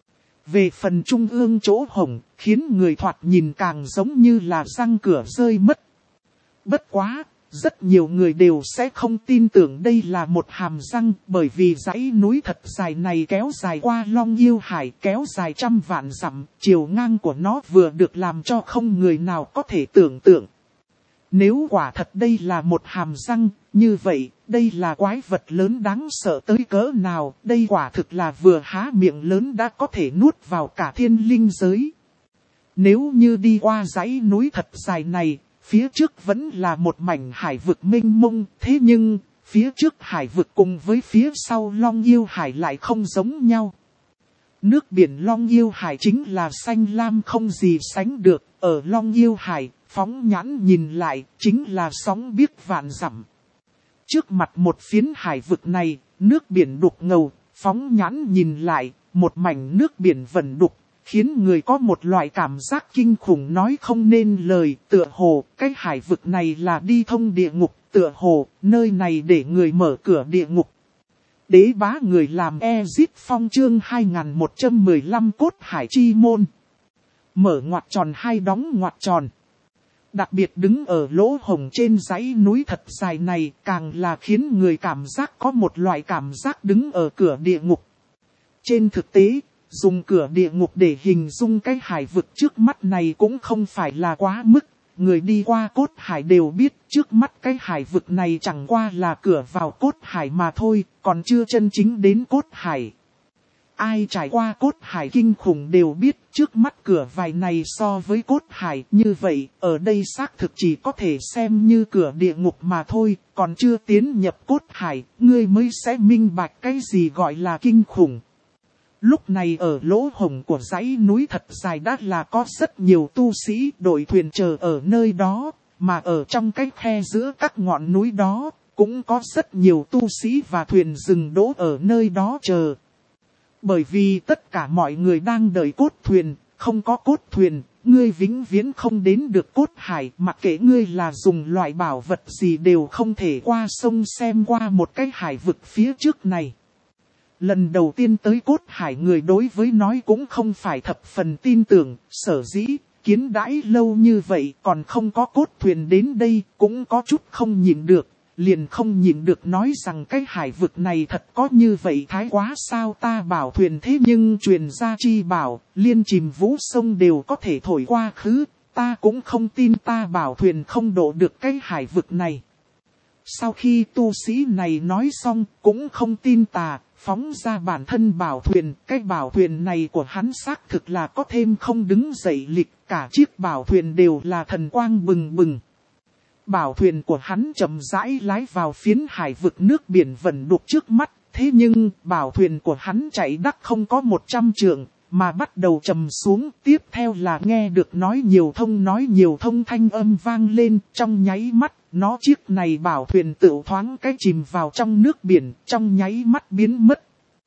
Về phần trung ương chỗ hổng, khiến người thoạt nhìn càng giống như là răng cửa rơi mất. Bất quá, rất nhiều người đều sẽ không tin tưởng đây là một hàm răng, bởi vì dãy núi thật dài này kéo dài qua Long Yêu Hải, kéo dài trăm vạn dặm, chiều ngang của nó vừa được làm cho không người nào có thể tưởng tượng. Nếu quả thật đây là một hàm răng, như vậy, đây là quái vật lớn đáng sợ tới cỡ nào, đây quả thực là vừa há miệng lớn đã có thể nuốt vào cả thiên linh giới. Nếu như đi qua dãy núi thật dài này, phía trước vẫn là một mảnh hải vực mênh mông, thế nhưng, phía trước hải vực cùng với phía sau Long Yêu Hải lại không giống nhau. Nước biển Long Yêu Hải chính là xanh lam không gì sánh được, ở Long Yêu Hải, phóng nhãn nhìn lại, chính là sóng biếc vạn dặm. Trước mặt một phiến hải vực này, nước biển đục ngầu, phóng nhãn nhìn lại, một mảnh nước biển vẩn đục, khiến người có một loại cảm giác kinh khủng nói không nên lời, tựa hồ, cái hải vực này là đi thông địa ngục, tựa hồ, nơi này để người mở cửa địa ngục. Đế bá người làm Ezit Phong chương 2115 cốt hải chi môn. Mở ngoặc tròn hay đóng ngoặc tròn. Đặc biệt đứng ở lỗ hổng trên dãy núi thật dài này càng là khiến người cảm giác có một loại cảm giác đứng ở cửa địa ngục. Trên thực tế, dùng cửa địa ngục để hình dung cái hải vực trước mắt này cũng không phải là quá mức. Người đi qua cốt hải đều biết trước mắt cái hải vực này chẳng qua là cửa vào cốt hải mà thôi, còn chưa chân chính đến cốt hải. Ai trải qua cốt hải kinh khủng đều biết trước mắt cửa vài này so với cốt hải như vậy, ở đây xác thực chỉ có thể xem như cửa địa ngục mà thôi, còn chưa tiến nhập cốt hải, ngươi mới sẽ minh bạch cái gì gọi là kinh khủng. Lúc này ở lỗ hổng của dãy núi thật dài đã là có rất nhiều tu sĩ đội thuyền chờ ở nơi đó, mà ở trong cái khe giữa các ngọn núi đó, cũng có rất nhiều tu sĩ và thuyền dừng đỗ ở nơi đó chờ. Bởi vì tất cả mọi người đang đợi cốt thuyền, không có cốt thuyền, ngươi vĩnh viễn không đến được cốt hải, mặc kệ ngươi là dùng loại bảo vật gì đều không thể qua sông xem qua một cái hải vực phía trước này. Lần đầu tiên tới cốt hải người đối với nói cũng không phải thập phần tin tưởng, sở dĩ, kiến đãi lâu như vậy còn không có cốt thuyền đến đây, cũng có chút không nhịn được, liền không nhịn được nói rằng cái hải vực này thật có như vậy thái quá sao ta bảo thuyền thế nhưng truyền ra chi bảo, liên chìm vũ sông đều có thể thổi qua khứ, ta cũng không tin ta bảo thuyền không độ được cái hải vực này. Sau khi tu sĩ này nói xong cũng không tin tà, phóng ra bản thân bảo thuyền. Cái bảo thuyền này của hắn xác thực là có thêm không đứng dậy lịch, cả chiếc bảo thuyền đều là thần quang bừng bừng. Bảo thuyền của hắn chậm rãi lái vào phiến hải vực nước biển vẩn đục trước mắt, thế nhưng bảo thuyền của hắn chạy đắc không có 100 trượng, mà bắt đầu trầm xuống. Tiếp theo là nghe được nói nhiều thông thanh âm vang lên, trong nháy mắt, chiếc này bảo thuyền tự thoáng cái chìm vào trong nước biển, trong nháy mắt biến mất.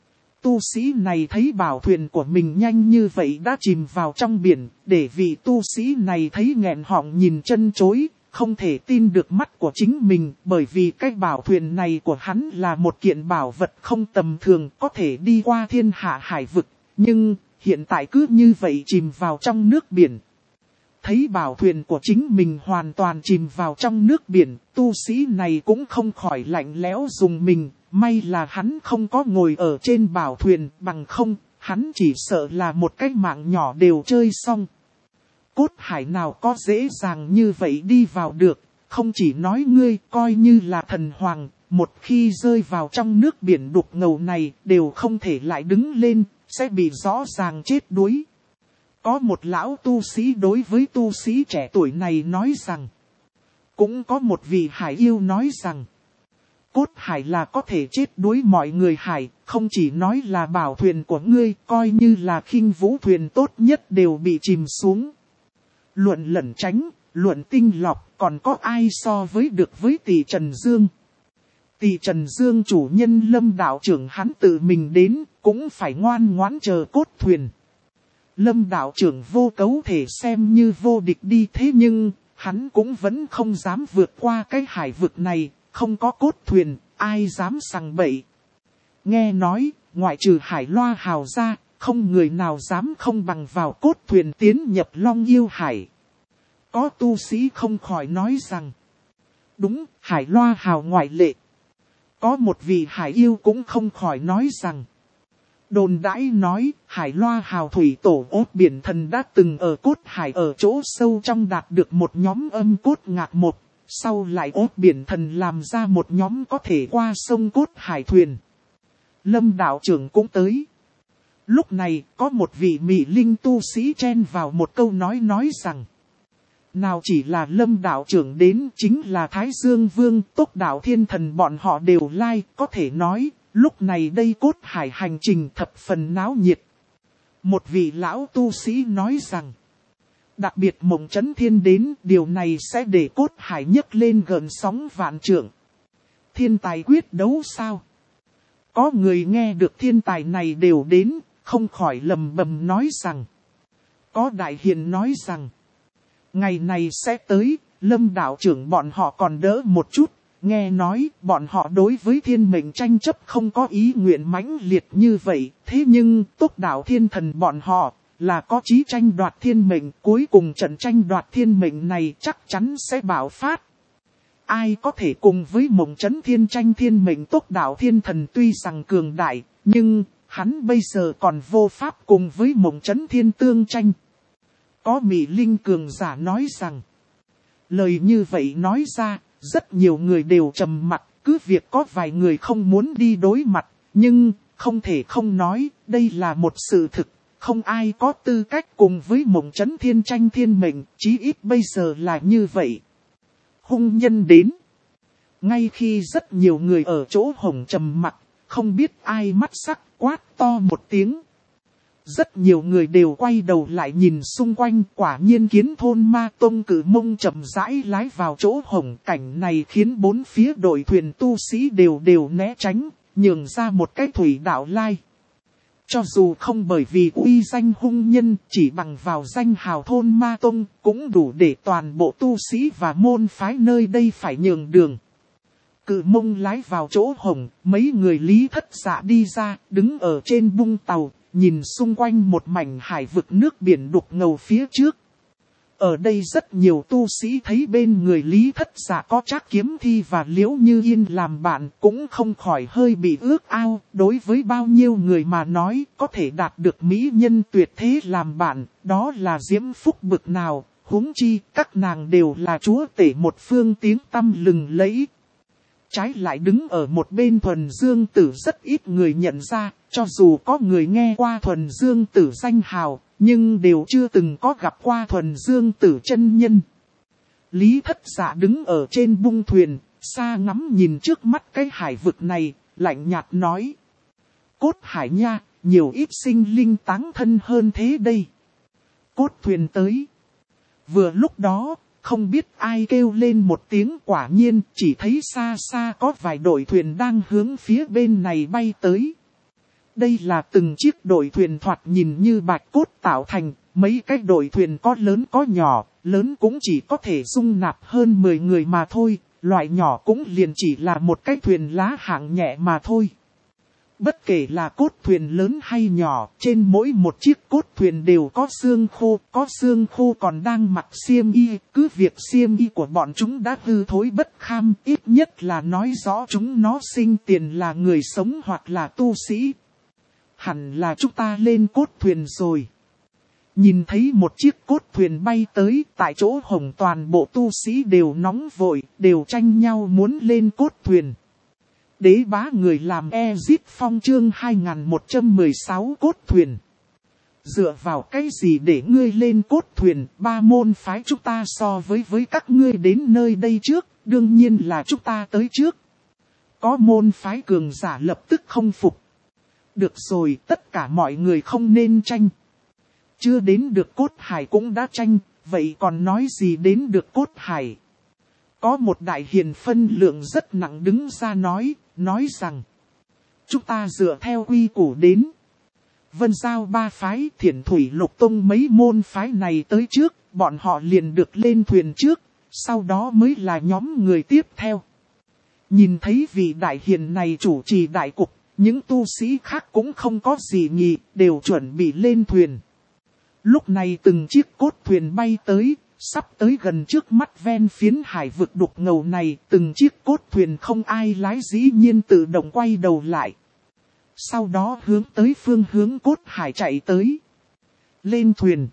Tu sĩ này thấy bảo thuyền của mình nhanh như vậy đã chìm vào trong biển, để vị tu sĩ này thấy nghẹn họng nhìn chân chối, không thể tin được mắt của chính mình, bởi vì cái bảo thuyền này của hắn là một kiện bảo vật không tầm thường, có thể đi qua thiên hạ hải vực, nhưng hiện tại cứ như vậy chìm vào trong nước biển. Thấy bảo thuyền của chính mình hoàn toàn chìm vào trong nước biển, tu sĩ này cũng không khỏi lạnh lẽo dùng mình, may là hắn không có ngồi ở trên bảo thuyền, bằng không, hắn chỉ sợ là một cái mạng nhỏ đều chơi xong. Cốt hải nào có dễ dàng như vậy đi vào được, không chỉ nói ngươi coi như là thần hoàng, một khi rơi vào trong nước biển đục ngầu này đều không thể lại đứng lên, sẽ bị rõ ràng chết đuối. Có một lão tu sĩ đối với tu sĩ trẻ tuổi này nói rằng, cũng có một vị hải yêu nói rằng, cốt hải là có thể chết đuối mọi người hải, không chỉ nói là bảo thuyền của ngươi, coi như là khinh vũ thuyền tốt nhất đều bị chìm xuống. Luận lẩn tránh, luận tinh lọc, còn có ai so với được với Tỷ Trần Dương. Tỷ Trần Dương chủ nhân Lâm đạo trưởng hắn tự mình đến, cũng phải ngoan ngoãn chờ cốt thuyền. Lâm đạo trưởng vô cấu thể xem như vô địch đi, thế nhưng, hắn cũng vẫn không dám vượt qua cái hải vực này, không có cốt thuyền, ai dám sằng bậy. Nghe nói, ngoại trừ Hải Loa Hào ra, không người nào dám không bằng vào cốt thuyền tiến nhập Long Yêu Hải. Có tu sĩ không khỏi nói rằng, đúng, Hải Loa Hào ngoại lệ. Có một vị hải yêu cũng không khỏi nói rằng, đồn đãi nói, Hải Loa Hào thủy tổ ốt biển thần đã từng ở cốt hải ở chỗ sâu trong đạt được một nhóm âm cốt ngạc một, sau lại ốt biển thần làm ra một nhóm có thể qua sông cốt hải thuyền. Lâm đạo trưởng cũng tới. Lúc này, có một vị mỹ linh tu sĩ chen vào một câu nói rằng, nào chỉ là Lâm đạo trưởng đến, chính là Thái Dương Vương, Tốc Đạo Thiên Thần bọn họ đều lai, có thể nói, lúc này đây cốt hải hành trình thập phần náo nhiệt. Một vị lão tu sĩ nói rằng, đặc biệt Mộng Chấn Thiên đến, điều này sẽ để cốt hải nhấc lên gợn sóng vạn trượng. Thiên tài quyết đấu sao? Có người nghe được thiên tài này đều đến, không khỏi lầm bầm nói rằng. Có đại hiền nói rằng, ngày này sẽ tới, Lâm đạo trưởng bọn họ còn đỡ một chút. Nghe nói, bọn họ đối với thiên mệnh tranh chấp không có ý nguyện mãnh liệt như vậy. Thế nhưng, Tốc Đạo Thiên Thần bọn họ, là có chí tranh đoạt thiên mệnh. Cuối cùng trận tranh đoạt thiên mệnh này chắc chắn sẽ bạo phát. Ai có thể cùng với Mộng Chấn Thiên tranh thiên mệnh? Tốc Đạo Thiên Thần tuy rằng cường đại, nhưng hắn bây giờ còn vô pháp cùng với Mộng Chấn Thiên tương tranh. Có mỹ linh cường giả nói rằng, lời như vậy nói ra, rất nhiều người đều trầm mặc, cứ việc có vài người không muốn đi đối mặt, nhưng không thể không nói, đây là một sự thực, không ai có tư cách cùng với Mộng Chấn Thiên tranh thiên mệnh, chí ít bây giờ là như vậy. Hung nhân đến. Ngay khi rất nhiều người ở chỗ hồng trầm mặc, không biết ai mắt sắc quát to một tiếng. Rất nhiều người đều quay đầu lại nhìn xung quanh, quả nhiên Kiến Thôn Ma Tông Cử Mông chậm rãi lái vào chỗ hồng. Cảnh này khiến bốn phía đội thuyền tu sĩ đều né tránh, nhường ra một cái thủy đạo lai. Cho dù không bởi vì uy danh hung nhân, chỉ bằng vào danh hào Thôn Ma Tông, cũng đủ để toàn bộ tu sĩ và môn phái nơi đây phải nhường đường. Cự Mông lái vào chỗ hồng, mấy người Lý Thất Dạ đi ra, đứng ở trên bung tàu, nhìn xung quanh một mảnh hải vực nước biển đục ngầu phía trước. Ở đây rất nhiều tu sĩ thấy bên người Lý Thất Dạ có Trác Kiếm Thi và Liễu Như Yên làm bạn, cũng không khỏi hơi bị ước ao. Đối với bao nhiêu người mà nói, có thể đạt được mỹ nhân tuyệt thế làm bạn, đó là diễm phúc bực nào, huống chi các nàng đều là chúa tể một phương tiếng tăm lừng lẫy. trái lại đứng ở một bên Thuần Dương Tử rất ít người nhận ra, cho dù có người nghe qua Thuần Dương Tử danh hào, nhưng đều chưa từng có gặp qua Thuần Dương Tử chân nhân. Lý Thất Dạ đứng ở trên bung thuyền, xa ngắm nhìn trước mắt cái hải vực này, lạnh nhạt nói. Cốt hải nha, nhiều ít sinh linh táng thân hơn thế đây. Cốt thuyền tới. Vừa lúc đó, không biết ai kêu lên một tiếng, quả nhiên chỉ thấy xa xa có vài đội thuyền đang hướng phía bên này bay tới. Đây là từng chiếc đội thuyền thoạt nhìn như bạch cốt tạo thành, mấy cái đội thuyền có lớn có nhỏ, lớn cũng chỉ có thể dung nạp hơn 10 người mà thôi, loại nhỏ cũng liền chỉ là một cái thuyền lá hạng nhẹ mà thôi. Bất kể là cốt thuyền lớn hay nhỏ, trên mỗi một chiếc cốt thuyền đều có xương khô còn đang mặc xiêm y, cứ việc xiêm y của bọn chúng đã hư thối bất kham, ít nhất là nói rõ chúng nó sinh tiền là người sống hoặc là tu sĩ. Hẳn là chúng ta lên cốt thuyền rồi. Nhìn thấy một chiếc cốt thuyền bay tới, tại chỗ hồng toàn bộ tu sĩ đều nóng vội, đều tranh nhau muốn lên cốt thuyền. Đế bá người làm Ezit Phong chương 2116 cốt thuyền. Dựa vào cái gì để ngươi lên cốt thuyền, ba môn phái chúng ta so với các ngươi đến nơi đây trước, đương nhiên là chúng ta tới trước. Có môn phái cường giả lập tức không phục. Được rồi, tất cả mọi người không nên tranh. Chưa đến được cốt hải cũng đã tranh, vậy còn nói gì đến được cốt hải. Có một đại hiền phân lượng rất nặng đứng ra nói rằng chúng ta dựa theo quy củ đến. Vân Giao ba phái, Thiển Thủy Lục Tông mấy môn phái này tới trước, bọn họ liền được lên thuyền trước, sau đó mới là nhóm người tiếp theo. Nhìn thấy vị đại hiền này chủ trì đại cục, những tu sĩ khác cũng không có gì nghị, đều chuẩn bị lên thuyền. Lúc này từng chiếc cốt thuyền bay tới, sắp tới gần trước mắt ven phiến hải vực đục ngầu này, từng chiếc cốt thuyền không ai lái dĩ nhiên tự động quay đầu lại. Sau đó hướng tới phương hướng cốt hải chạy tới. Lên thuyền.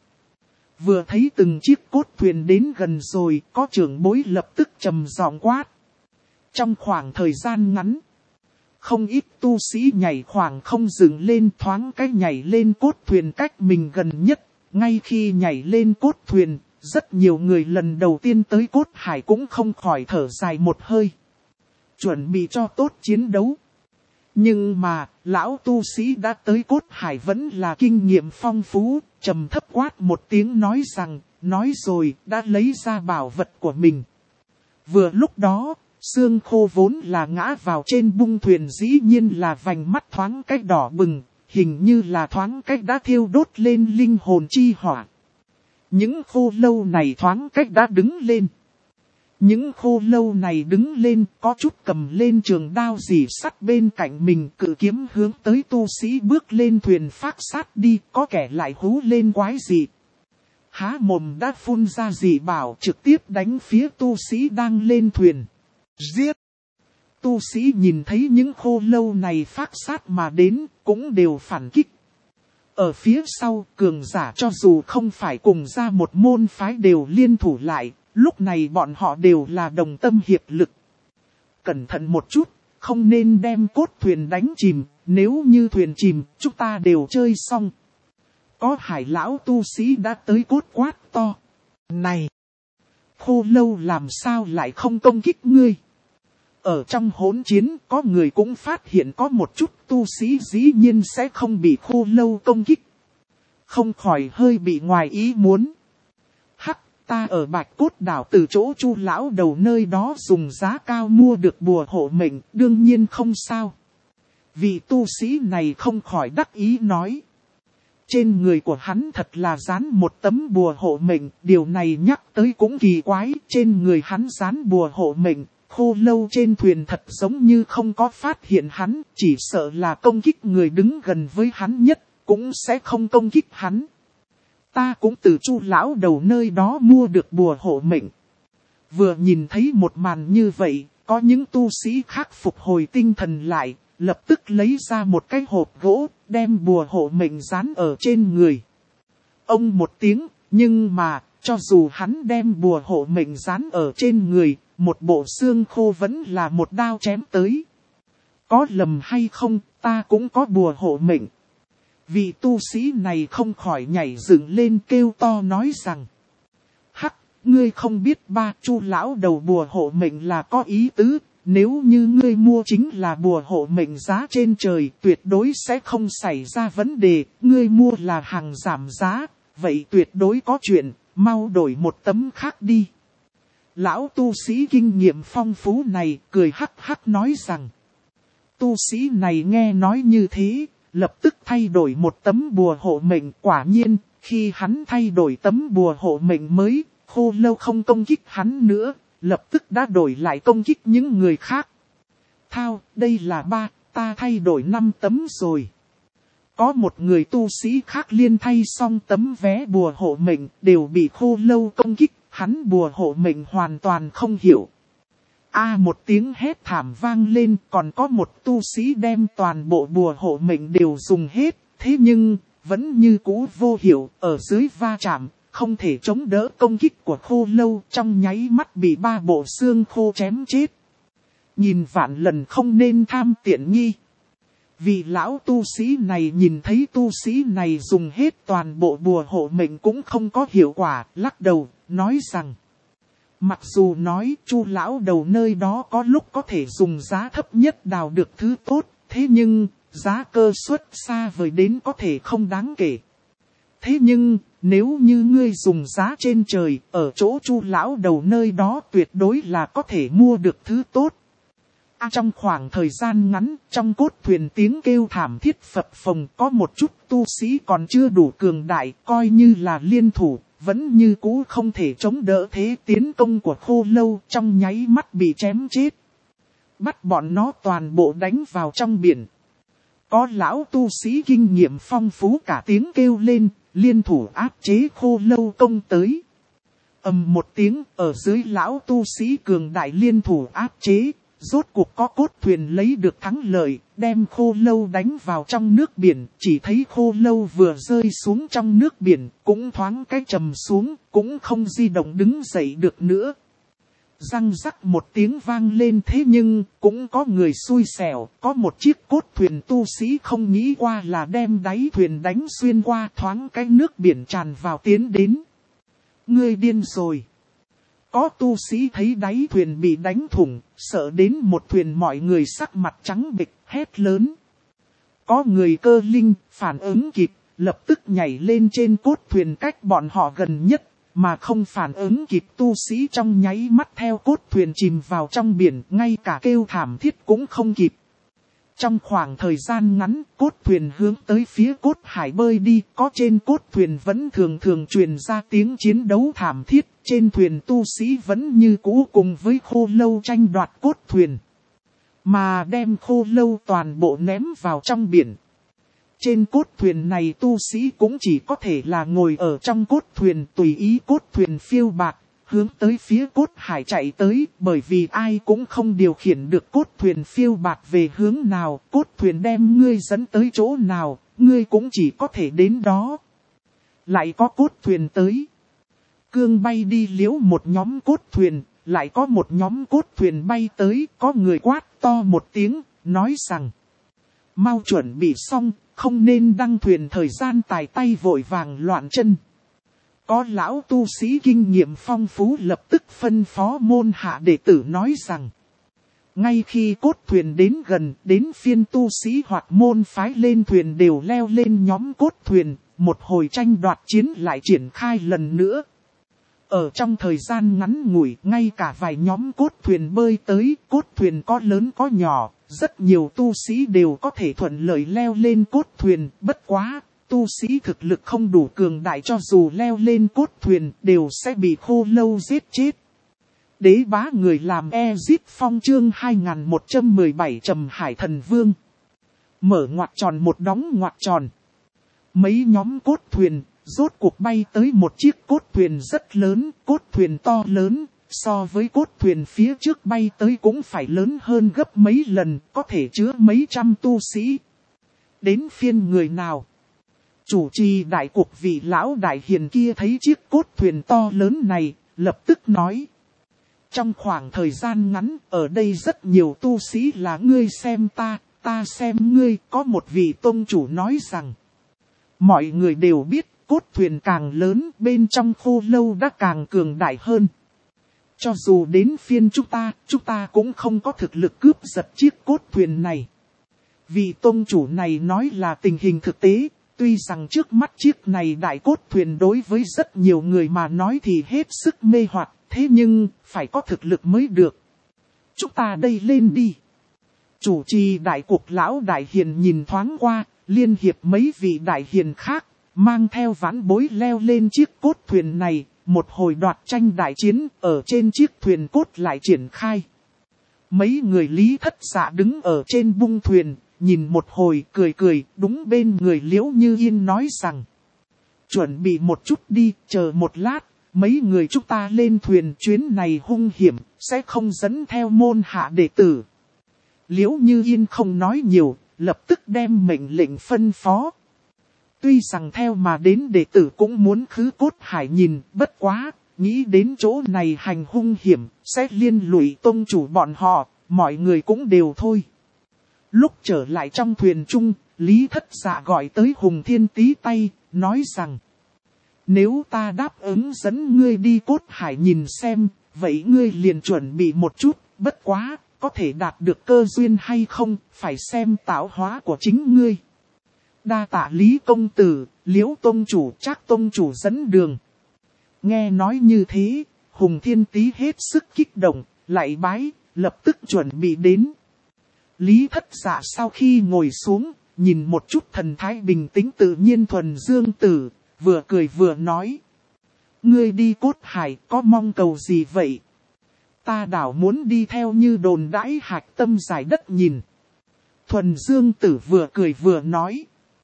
Vừa thấy từng chiếc cốt thuyền đến gần rồi, có trưởng bối lập tức trầm giọng quát. Trong khoảng thời gian ngắn, không ít tu sĩ nhảy khoảng không dừng lên, thoáng cái nhảy lên cốt thuyền cách mình gần nhất. Ngay khi nhảy lên cốt thuyền, rất nhiều người lần đầu tiên tới cốt hải cũng không khỏi thở dài một hơi. Chuẩn bị cho tốt chiến đấu. Nhưng mà, lão tu sĩ đã tới cốt hải vẫn là kinh nghiệm phong phú, trầm thấp quát một tiếng nói rằng, nói rồi, đã lấy ra bảo vật của mình. Vừa lúc đó, xương khô vốn là ngã vào trên bung thuyền dĩ nhiên là vành mắt thoáng cách đỏ bừng, hình như là thoáng cách đã thiêu đốt lên linh hồn chi hỏa. Những khô lâu này thoáng cách đã đứng lên. Những khô lâu này đứng lên có chút cầm lên trường đao dì sắt bên cạnh mình, cự kiếm hướng tới tu sĩ bước lên thuyền phác sát đi, có kẻ lại hú lên quái dị. Há mồm đã phun ra dị bảo trực tiếp đánh phía tu sĩ đang lên thuyền. Giết! Tu sĩ nhìn thấy những khô lâu này phác sát mà đến, cũng đều phản kích. Ở phía sau, cường giả cho dù không phải cùng ra một môn phái đều liên thủ lại, lúc này bọn họ đều là đồng tâm hiệp lực. Cẩn thận một chút, không nên đem cốt thuyền đánh chìm, nếu như thuyền chìm, chúng ta đều chơi xong. Có hải lão tu sĩ đã tới cốt quát to. Này! Khô lâu làm sao lại không công kích ngươi? Ở trong hỗn chiến, có người cũng phát hiện có một chút tu sĩ dĩ nhiên sẽ không bị khô lâu công kích. Không khỏi hơi bị ngoài ý muốn. Hắc, ta ở Bạch Cốt đảo từ chỗ Chu lão đầu nơi đó dùng giá cao mua được bùa hộ mệnh, đương nhiên không sao. Vị tu sĩ này không khỏi đắc ý nói. Trên người của hắn thật là dán một tấm bùa hộ mệnh, điều này nhắc tới cũng kỳ quái, trên người hắn dán bùa hộ mệnh. Khô lâu trên thuyền thật giống như không có phát hiện hắn, chỉ sợ là công kích người đứng gần với hắn nhất, cũng sẽ không công kích hắn. Ta cũng từ Chu lão đầu nơi đó mua được bùa hộ mệnh. Vừa nhìn thấy một màn như vậy, có những tu sĩ khác phục hồi tinh thần lại, lập tức lấy ra một cái hộp gỗ, đem bùa hộ mệnh dán ở trên người. Ông một tiếng, nhưng mà, cho dù hắn đem bùa hộ mệnh dán ở trên người, một bộ xương khô vẫn là một đao chém tới. Có lầm hay không, ta cũng có bùa hộ mệnh. Vị tu sĩ này không khỏi nhảy dựng lên kêu to nói rằng. Hắc, ngươi không biết ba Chu lão đầu bùa hộ mệnh là có ý tứ. Nếu như ngươi mua chính là bùa hộ mệnh giá trên trời, tuyệt đối sẽ không xảy ra vấn đề. Ngươi mua là hàng giảm giá, vậy tuyệt đối có chuyện, mau đổi một tấm khác đi. Lão tu sĩ kinh nghiệm phong phú này cười hắc hắc nói rằng. Tu sĩ này nghe nói như thế, lập tức thay đổi một tấm bùa hộ mệnh. Quả nhiên, khi hắn thay đổi tấm bùa hộ mệnh mới, khô lâu không công kích hắn nữa, lập tức đã đổi lại công kích những người khác. Thao, đây là ta thay đổi 5 tấm rồi. Có một người tu sĩ khác liên thay xong tấm vé bùa hộ mệnh, đều bị khô lâu công kích, hắn bùa hộ mệnh hoàn toàn không hiểu. Một tiếng hét thảm vang lên, còn có một tu sĩ đem toàn bộ bùa hộ mệnh đều dùng hết, thế nhưng, vẫn như cũ vô hiệu, ở dưới va chạm, không thể chống đỡ công kích của khô lâu, trong nháy mắt bị 3 bộ xương khô chém chết. Nhìn vạn lần không nên tham tiện nghi. Vì lão tu sĩ này nhìn thấy tu sĩ này dùng hết toàn bộ bùa hộ mệnh cũng không có hiệu quả, lắc đầu, nói rằng. Mặc dù nói Chu lão đầu nơi đó có lúc có thể dùng giá thấp nhất đào được thứ tốt, thế nhưng giá cơ suất xa vời đến có thể không đáng kể. Thế nhưng nếu như ngươi dùng giá trên trời, ở chỗ Chu lão đầu nơi đó tuyệt đối là có thể mua được thứ tốt. Trong khoảng thời gian ngắn, trong cốt thuyền tiếng kêu thảm thiết phập phồng, có một chút tu sĩ còn chưa đủ cường đại, coi như là liên thủ, vẫn như cũ không thể chống đỡ thế tiến công của khô lâu, trong nháy mắt bị chém chết. Bắt bọn nó toàn bộ đánh vào trong biển. Có lão tu sĩ kinh nghiệm phong phú cả tiếng kêu lên, liên thủ áp chế khô lâu công tới. Ầm một tiếng, ở dưới lão tu sĩ cường đại liên thủ áp chế, rốt cuộc có cốt thuyền lấy được thắng lợi, đem khô lâu đánh vào trong nước biển, chỉ thấy khô lâu vừa rơi xuống trong nước biển, cũng thoáng cái trầm xuống, cũng không di động đứng dậy được nữa. Răng rắc một tiếng vang lên, thế nhưng cũng có người xui xẻo, có một chiếc cốt thuyền tu sĩ không nghĩ qua là đem đáy thuyền đánh xuyên qua, thoáng cái nước biển tràn vào tiến đến. Ngươi điên rồi. Có tu sĩ thấy đáy thuyền bị đánh thủng, sợ đến một thuyền mọi người sắc mặt trắng bệch, hét lớn. Có người cơ linh, phản ứng kịp, lập tức nhảy lên trên cốt thuyền cách bọn họ gần nhất, mà không phản ứng kịp tu sĩ trong nháy mắt theo cốt thuyền chìm vào trong biển, ngay cả kêu thảm thiết cũng không kịp. Trong khoảng thời gian ngắn, cốt thuyền hướng tới phía cốt hải bơi đi, có trên cốt thuyền vẫn thường thường truyền ra tiếng chiến đấu thảm thiết, trên thuyền tu sĩ vẫn như cũ cùng với khô lâu tranh đoạt cốt thuyền, mà đem khô lâu toàn bộ ném vào trong biển. Trên cốt thuyền này tu sĩ cũng chỉ có thể là ngồi ở trong cốt thuyền tùy ý cốt thuyền phiêu bạt, hướng tới phía cốt hải chạy tới, bởi vì ai cũng không điều khiển được cốt thuyền phiêu bạt về hướng nào, cốt thuyền đem ngươi dẫn tới chỗ nào, ngươi cũng chỉ có thể đến đó. Lại có cốt thuyền tới. Cương bay đi liễu một nhóm cốt thuyền, lại có một nhóm cốt thuyền bay tới, có người quát to một tiếng, nói rằng. Mau chuẩn bị xong, không nên đăng thuyền thời gian tài tay vội vàng loạn chân. Có lão tu sĩ kinh nghiệm phong phú lập tức phân phó môn hạ đệ tử nói rằng. Ngay khi cốt thuyền đến gần, đến phiên tu sĩ hoặc môn phái lên thuyền đều leo lên nhóm cốt thuyền, một hồi tranh đoạt chiến lại triển khai lần nữa. Ở trong thời gian ngắn ngủi, ngay cả vài nhóm cốt thuyền bơi tới, cốt thuyền có lớn có nhỏ, rất nhiều tu sĩ đều có thể thuận lợi leo lên cốt thuyền, bất quá. Tu sĩ thực lực không đủ cường đại cho dù leo lên cốt thuyền đều sẽ bị khô lâu giết chết. Đế bá người làm Ezit Phong chương 2117 Trầm Hải Thần Vương. Mở ngoặc tròn một đóng ngoặc tròn. Mấy nhóm cốt thuyền rốt cuộc bay tới một chiếc cốt thuyền rất lớn, cốt thuyền to lớn, so với cốt thuyền phía trước bay tới cũng phải lớn hơn gấp mấy lần, có thể chứa mấy trăm tu sĩ. Đến phiên người nào? Chủ trì đại cuộc vị lão đại hiền kia thấy chiếc cốt thuyền to lớn này, lập tức nói. Trong khoảng thời gian ngắn, ở đây rất nhiều tu sĩ là ngươi xem ta, ta xem ngươi. Có một vị tông chủ nói rằng, mọi người đều biết, cốt thuyền càng lớn, bên trong khô lâu đã càng cường đại hơn. Cho dù đến phiên chúng ta cũng không có thực lực cướp giật chiếc cốt thuyền này. Vị tông chủ này nói là tình hình thực tế, tuy rằng trước mắt chiếc này đại cốt thuyền đối với rất nhiều người mà nói thì hết sức mê hoặc, thế nhưng phải có thực lực mới được. Chúng ta đây lên đi. Chủ trì đại cuộc lão đại hiền nhìn thoáng qua, liên hiệp mấy vị đại hiền khác, mang theo vãn bối leo lên chiếc cốt thuyền này, một hồi đoạt tranh đại chiến ở trên chiếc thuyền cốt lại triển khai. Mấy người Lý Thất Dạ đứng ở trên bung thuyền, nhìn một hồi cười cười, đúng bên người Liễu Như Yên nói rằng, chuẩn bị một chút đi, chờ một lát, mấy người chúng ta lên thuyền, chuyến này hung hiểm, sẽ không dẫn theo môn hạ đệ tử. Liễu Như Yên không nói nhiều, lập tức đem mệnh lệnh phân phó. Tuy rằng theo mà đến đệ tử cũng muốn khứ cốt hải nhìn, bất quá, nghĩ đến chỗ này hành hung hiểm, sẽ liên lụy tông chủ bọn họ, mọi người cũng đều thôi. Lúc trở lại trong thuyền chung, Lý Thất Dạ gọi tới Hùng Thiên Tý tay, nói rằng, nếu ta đáp ứng dẫn ngươi đi cốt hải nhìn xem, vậy ngươi liền chuẩn bị một chút, bất quá, có thể đạt được cơ duyên hay không, phải xem tạo hóa của chính ngươi. Đa tạ Lý công tử, Liễu tông chủ, Trác tông chủ dẫn đường. Nghe nói như thế, Hùng Thiên Tý hết sức kích động, lạy bái, lập tức chuẩn bị đến. Lý Thất Dạ sau khi ngồi xuống, nhìn một chút thần thái bình tĩnh tự nhiên Thuần Dương Tử, vừa cười vừa nói. Ngươi đi cốt hải có mong cầu gì vậy? Ta đảo muốn đi theo như đồn đãi hạch tâm giải đất nhìn. Thuần Dương Tử vừa cười vừa nói.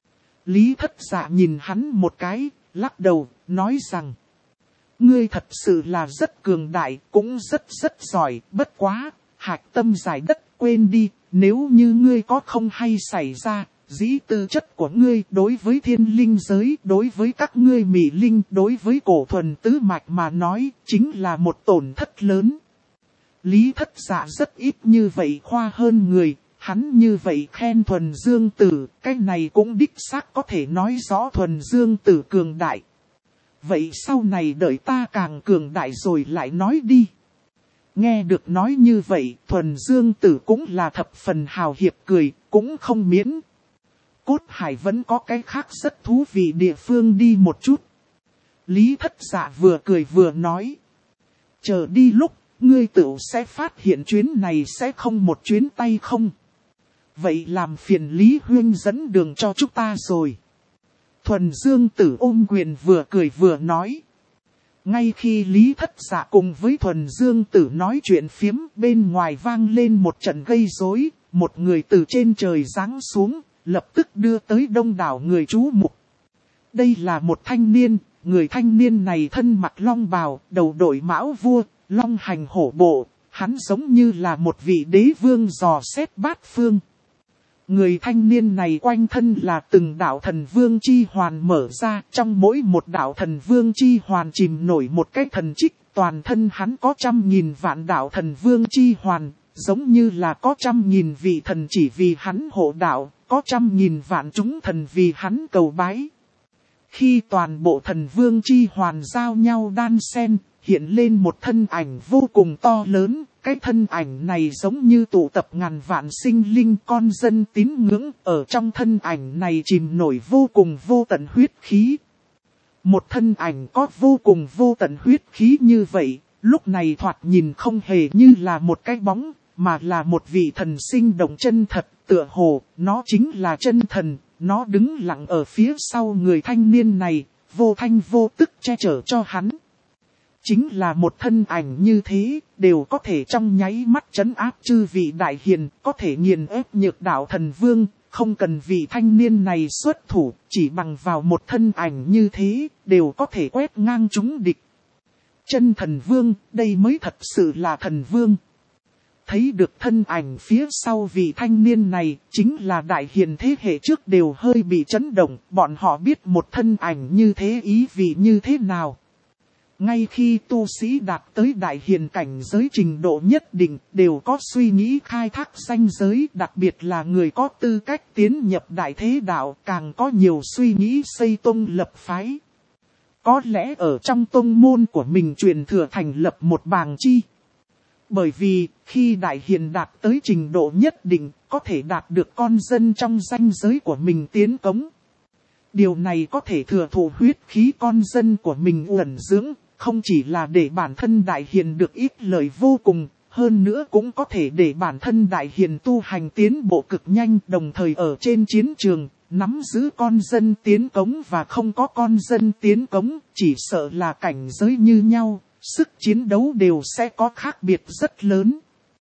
Lý Thất Dạ nhìn hắn một cái, lắc đầu, nói rằng. Ngươi thật sự là rất cường đại, cũng rất giỏi, bất quá, hạch tâm giải đất quên đi, nếu như ngươi có không hay xảy ra, dĩ tư chất của ngươi đối với thiên linh giới, đối với các ngươi mỹ linh, đối với cổ thuần tứ mạch mà nói, chính là một tổn thất lớn. Lý Thất Dạ rất ít như vậy khoa hơn người, hắn như vậy khen Thuần Dương Tử, cái này cũng đích xác có thể nói rõ Thuần Dương Tử cường đại. Vậy sau này đợi ta càng cường đại rồi lại nói đi. Nghe được nói như vậy, Thuần Dương Tử cũng là thập phần hào hiệp cười, cũng không miễn. Cốt hải vẫn có cái khác rất thú vị địa phương đi một chút. Lý Thất Dạ vừa cười vừa nói. Chờ đi lúc, ngươi tự sẽ phát hiện chuyến này sẽ không một chuyến tay không. Vậy làm phiền Lý Huynh dẫn đường cho chúng ta rồi. Thuần Dương Tử ôm quyền vừa cười vừa nói. Ngay khi Lý Thất Dạ cùng với Thuần Dương Tử nói chuyện phiếm, bên ngoài vang lên một trận gây rối, một người từ trên trời giáng xuống, lập tức đưa tới đông đảo người chú mục. Đây là một thanh niên, người thanh niên này thân mặc long bào, đầu đội mão vua, long hành hổ bộ, hắn giống như là một vị đế vương dò xét bát phương. Người thanh niên này quanh thân là từng đạo thần vương chi hoàn mở ra, trong mỗi một đạo thần vương chi hoàn chìm nổi một cái thần trích, toàn thân hắn có 100.000 vạn đạo thần vương chi hoàn, giống như là có 100.000 vị thần chỉ vì hắn hộ đạo, có 100.000 vạn chúng thần vì hắn cầu bái. Khi toàn bộ thần vương chi hoàn giao nhau đan xen, hiện lên một thân ảnh vô cùng to lớn. Cái thân ảnh này giống như tụ tập ngàn vạn sinh linh con dân tín ngưỡng, ở trong thân ảnh này chìm nổi vô cùng vô tận huyết khí. Một thân ảnh có vô cùng vô tận huyết khí như vậy, lúc này thoạt nhìn không hề như là một cái bóng, mà là một vị thần sinh động chân thật, tựa hồ, nó chính là chân thần, nó đứng lặng ở phía sau người thanh niên này, vô thanh vô tức che chở cho hắn. Chính là một thân ảnh như thế, đều có thể trong nháy mắt trấn áp chư vị đại hiền, có thể nghiền ép nhược đạo thần vương, không cần vị thanh niên này xuất thủ, chỉ bằng vào một thân ảnh như thế, đều có thể quét ngang chúng địch. Chân thần vương, đây mới thật sự là thần vương. Thấy được thân ảnh phía sau vị thanh niên này, chính là đại hiền thế hệ trước đều hơi bị chấn động, bọn họ biết một thân ảnh như thế ý vị như thế nào. Ngay khi tu sĩ đạt tới đại hiền cảnh giới trình độ nhất định, đều có suy nghĩ khai thác ranh giới, đặc biệt là người có tư cách tiến nhập đại thế đạo, càng có nhiều suy nghĩ xây tông lập phái. Có lẽ ở trong tông môn của mình truyền thừa thành lập một bàng chi. Bởi vì, khi đại hiền đạt tới trình độ nhất định, có thể đạt được con dân trong ranh giới của mình tiến cống. Điều này có thể thừa thụ huyết khí con dân của mình uẩn dưỡng, không chỉ là để bản thân đại hiền được ít lợi vô cùng, hơn nữa cũng có thể để bản thân đại hiền tu hành tiến bộ cực nhanh, đồng thời ở trên chiến trường, nắm giữ con dân tiến cống và không có con dân tiến cống, chỉ sợ là cảnh giới như nhau, sức chiến đấu đều sẽ có khác biệt rất lớn.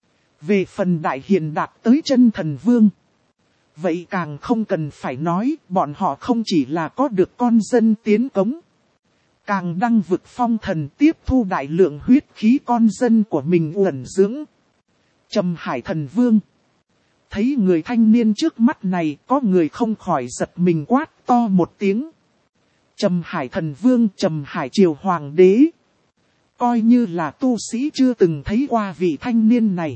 Về phần đại hiền đạt tới chân thần vương, vậy càng không cần phải nói, bọn họ không chỉ là có được con dân tiến cống, càng đăng vực phong thần tiếp thu đại lượng huyết khí con dân của mình uẩn dưỡng. Trầm Hải Thần Vương thấy người thanh niên trước mắt này, có người không khỏi giật mình quát to một tiếng. Trầm Hải Thần Vương, Trầm Hải Triều Hoàng đế. Coi như là tu sĩ chưa từng thấy qua vị thanh niên này.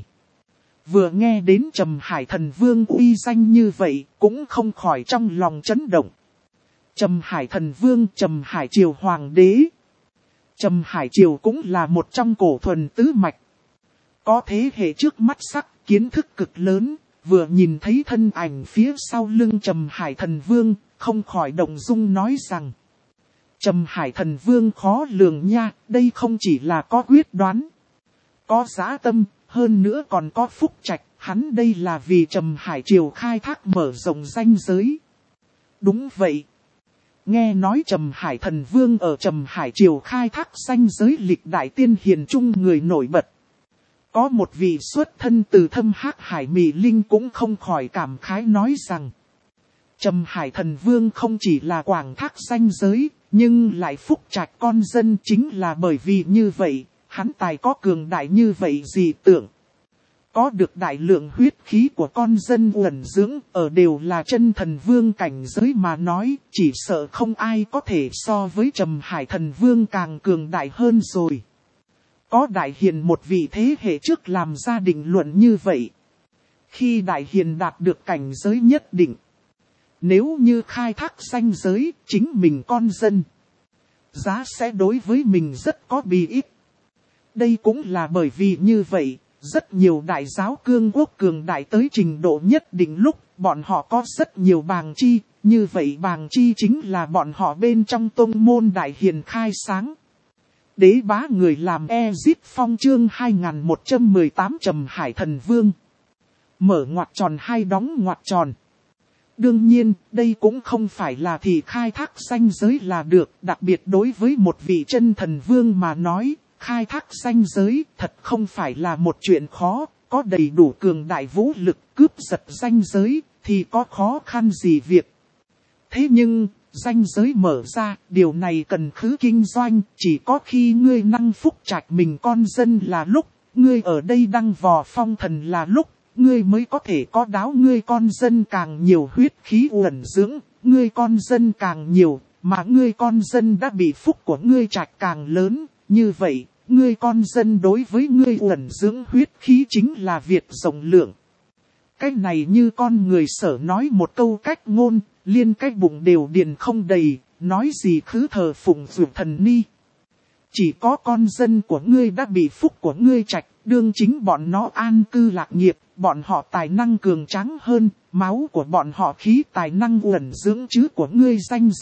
Vừa nghe đến Trầm Hải Thần Vương uy danh như vậy, cũng không khỏi trong lòng chấn động. Trầm Hải Thần Vương, Trầm Hải Triều Hoàng đế. Trầm Hải Triều cũng là một trong cổ thuần tứ mạch. Có thế hệ trước mắt sắc, kiến thức cực lớn, vừa nhìn thấy thân ảnh phía sau lưng Trầm Hải Thần Vương, không khỏi động dung nói rằng. Trầm Hải Thần Vương khó lường nha, đây không chỉ là có quyết đoán, có dã tâm, hơn nữa còn có phúc trạch, hắn đây là vì Trầm Hải Triều khai thác mở rộng ranh giới. Đúng vậy. Nghe nói Trầm Hải Thần Vương ở Trầm Hải Triều khai thác ranh giới lịch đại tiên hiền trung người nổi bật. Có một vị xuất thân từ Thâm Hắc Hải Mị Linh cũng không khỏi cảm khái nói rằng. Trầm Hải Thần Vương không chỉ là quảng thác ranh giới, nhưng lại phúc trạch con dân, chính là bởi vì như vậy, hắn tài có cường đại như vậy gì tưởng. Có được đại lượng huyết khí của con dân uẩn dưỡng, ở đều là chân thần vương cảnh giới mà nói, chỉ sợ không ai có thể so với Trầm Hải Thần Vương càng cường đại hơn rồi. Có đại hiền một vị thế hệ trước làm ra định luận như vậy. Khi đại hiền đạt được cảnh giới nhất định, nếu như khai thác ranh giới, chính mình con dân, giá sẽ đối với mình rất có bi ích. Đây cũng là bởi vì như vậy, rất nhiều đại giáo cương quốc cường đại tới trình độ nhất định lúc, bọn họ có rất nhiều bàng chi, như vậy bàng chi chính là bọn họ bên trong tông môn đại hiền khai sáng. Đế bá người làm Ezip Phong chương 2118 Trầm Hải Thần Vương. Mở ngoặc tròn hay đóng ngoặc tròn. Đương nhiên, đây cũng không phải là thì khai thác ranh giới là được, đặc biệt đối với một vị chân thần vương mà nói, khai thác ranh giới thật không phải là một chuyện khó, có đầy đủ cường đại vũ lực cướp giật ranh giới, thì có khó khăn gì việc. Thế nhưng, ranh giới mở ra, điều này cần khứ kinh doanh, chỉ có khi ngươi năng phúc trạch mình con dân là lúc, ngươi ở đây đăng vò phong thần là lúc, ngươi mới có thể có đáo ngươi con dân càng nhiều huyết khí uẩn dưỡng, ngươi con dân càng nhiều, mà ngươi con dân đã bị phúc của ngươi trạch càng lớn, như vậy, ngươi con dân đối với ngươi uẩn dưỡng huyết khí chính là việc rộng lượng. Cái này như con người sở nói một câu cách ngôn, liên cái bụng đều điền không đầy, nói gì khứ thờ phụng dược thần ni. Chỉ có con dân của ngươi đã bị phúc của ngươi trạch, đương chính bọn nó an cư lạc nghiệp, bọn họ tài năng cường tráng hơn, máu của bọn họ khí tài năng uẩn dưỡng chứ của ngươi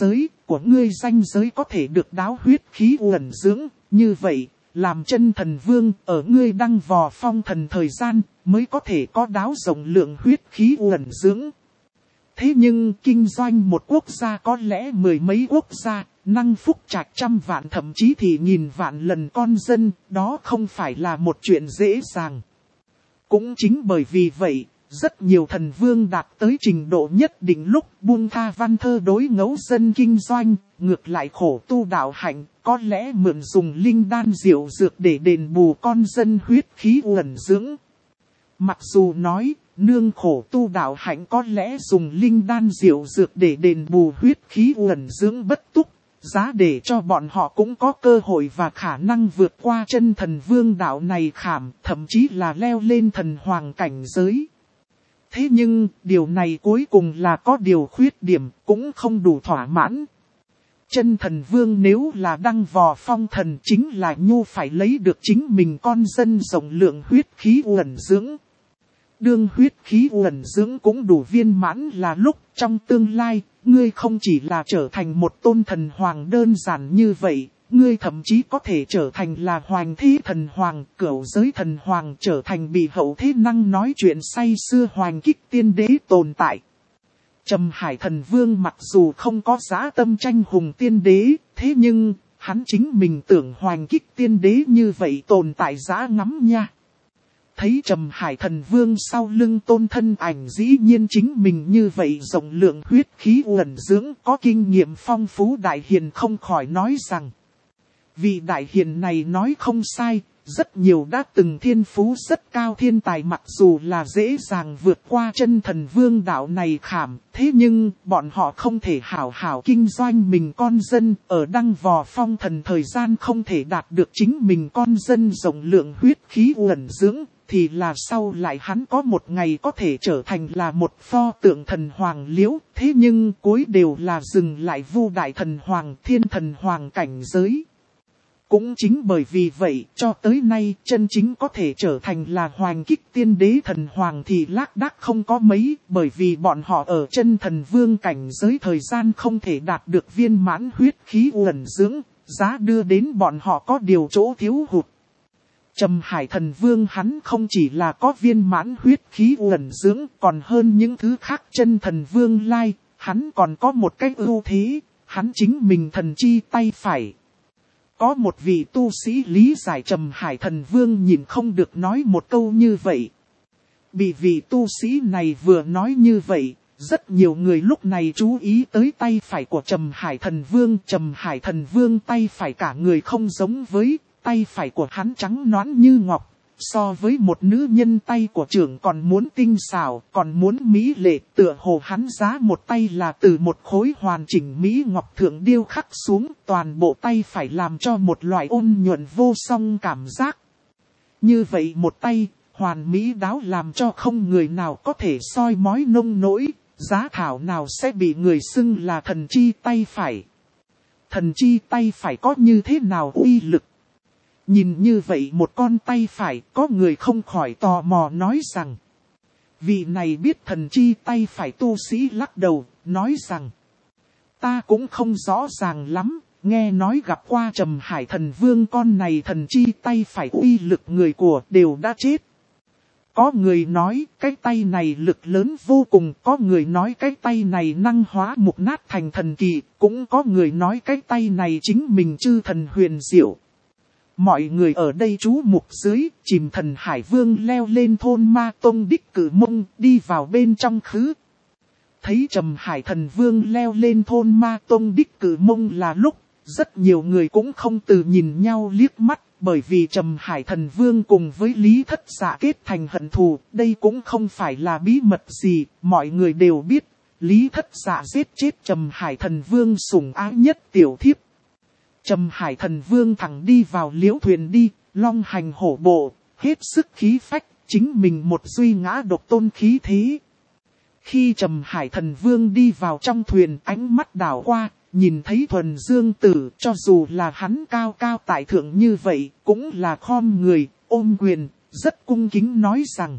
danh giới có thể được đáo huyết khí uẩn dưỡng, như vậy, làm chân thần vương ở ngươi đăng vò phong thần thời gian, mới có thể có đáo rộng lượng huyết khí uẩn dưỡng. Thế nhưng kinh doanh một quốc gia có lẽ mười mấy quốc gia, năng phúc trạch trăm vạn thậm chí thì nghìn vạn lần con dân, đó không phải là một chuyện dễ dàng. Cũng chính bởi vì vậy, rất nhiều thần vương đạt tới trình độ nhất định lúc buông tha văn thơ đối ngẫu dân kinh doanh, ngược lại khổ tu đạo hạnh, có lẽ mượn dùng linh đan diệu dược để đền bù con dân huyết khí uẩn dưỡng. Mặc dù nói, nương khổ tu đạo hạnh có lẽ dùng linh đan diệu dược để đền bù huyết khí uẩn dưỡng bất túc, giá để cho bọn họ cũng có cơ hội và khả năng vượt qua chân thần vương đạo này khảm, thậm chí là leo lên thần hoàng cảnh giới. Thế nhưng, điều này cuối cùng là có điều khuyết điểm, cũng không đủ thỏa mãn. Chân thần vương nếu là đăng vò phong thần chính là nhu phải lấy được chính mình con dân rộng lượng huyết khí uẩn dưỡng. Đương huyết khí uẩn dưỡng cũng đủ viên mãn là lúc trong tương lai, ngươi không chỉ là trở thành một tôn thần hoàng đơn giản như vậy, ngươi thậm chí có thể trở thành là hoành thế thần hoàng, cửu giới thần hoàng, trở thành bị hậu thế năng nói chuyện say xưa hoành kích tiên đế tồn tại. Trầm Hải thần vương mặc dù không có dã tâm tranh hùng tiên đế, thế nhưng, hắn chính mình tưởng hoành kích tiên đế như vậy tồn tại dã ngắm nha. Thấy Trầm Hải thần vương sau lưng tôn thân ảnh dĩ nhiên chính mình như vậy rộng lượng huyết khí uẩn dưỡng có kinh nghiệm phong phú đại hiền không khỏi nói rằng. Vị đại hiền này nói không sai, rất nhiều đã từng thiên phú rất cao thiên tài mặc dù là dễ dàng vượt qua chân thần vương đạo này khảm, thế nhưng bọn họ không thể hảo hảo kinh doanh mình con dân, ở đăng vò phong thần thời gian không thể đạt được chính mình con dân rộng lượng huyết khí uẩn dưỡng, thì là sau lại hắn có một ngày có thể trở thành là một pho tượng thần hoàng liễu, thế nhưng cuối đều là dừng lại vu đại thần hoàng thiên thần hoàng cảnh giới. Cũng chính bởi vì vậy, cho tới nay, chân chính có thể trở thành là hoành kích tiên đế thần hoàng thì lác đác không có mấy, bởi vì bọn họ ở chân thần vương cảnh giới thời gian không thể đạt được viên mãn huyết khí uẩn dưỡng, giá đưa đến bọn họ có điều chỗ thiếu hụt. Trầm Hải thần vương hắn không chỉ là có viên mãn huyết khí uẩn dưỡng, còn hơn những thứ khác chân thần vương lai, hắn còn có một cái ưu thế, hắn chính mình thần chi tay phải. Có một vị tu sĩ lý giải Trầm Hải thần vương nhìn không được nói một câu như vậy. Bị vị tu sĩ này vừa nói như vậy, rất nhiều người lúc này chú ý tới tay phải của Trầm Hải thần vương. Trầm Hải thần vương tay phải cả người không giống với, tay phải của hắn trắng nõn như ngọc. So với một nữ nhân tay của trưởng còn muốn tinh xảo, còn muốn mỹ lệ, tựa hồ hắn giá một tay là từ một khối hoàn chỉnh mỹ ngọc thượng điêu khắc xuống, toàn bộ tay phải làm cho một loại ôn nhuận vô song cảm giác. Như vậy một tay, hoàn mỹ đáo làm cho không người nào có thể soi mói nông nỗi, giá thảo nào sẽ bị người xưng là thần chi tay phải. Thần chi tay phải có như thế nào uy lực? Nhìn như vậy một con tay phải, có người không khỏi tò mò nói rằng. Vị này biết thần chi tay phải tu sĩ lắc đầu, nói rằng. Ta cũng không rõ ràng lắm, nghe nói gặp qua Trầm Hải thần vương con này thần chi tay phải uy lực người của đều đã chết. Có người nói cái tay này lực lớn vô cùng, có người nói cái tay này năng hóa mục nát thành thần kỳ, cũng có người nói cái tay này chính mình chư thần huyền diệu. Mọi người ở đây chú mục dưới, chìm thần Hải Vương leo lên thôn Ma Tông Đích Cử Mông, đi vào bên trong khứ. Thấy Trầm Hải thần Vương leo lên thôn Ma Tông Đích Cử Mông là lúc, rất nhiều người cũng không từ nhìn nhau liếc mắt, bởi vì Trầm Hải thần Vương cùng với Lý Thất Dạ kết thành hận thù, đây cũng không phải là bí mật gì, mọi người đều biết, Lý Thất Dạ giết chết Trầm Hải thần Vương sủng ái nhất tiểu thiếp. Trầm Hải thần Vương thẳng đi vào liễu thuyền đi, long hành hổ bộ, hết sức khí phách, chính mình một duy ngã độc tôn khí thế. Khi Trầm Hải thần Vương đi vào trong thuyền, ánh mắt đảo qua, nhìn thấy Thuần Dương Tử, cho dù là hắn cao cao tại thượng như vậy, cũng là khom người, ôm quyền, rất cung kính nói rằng.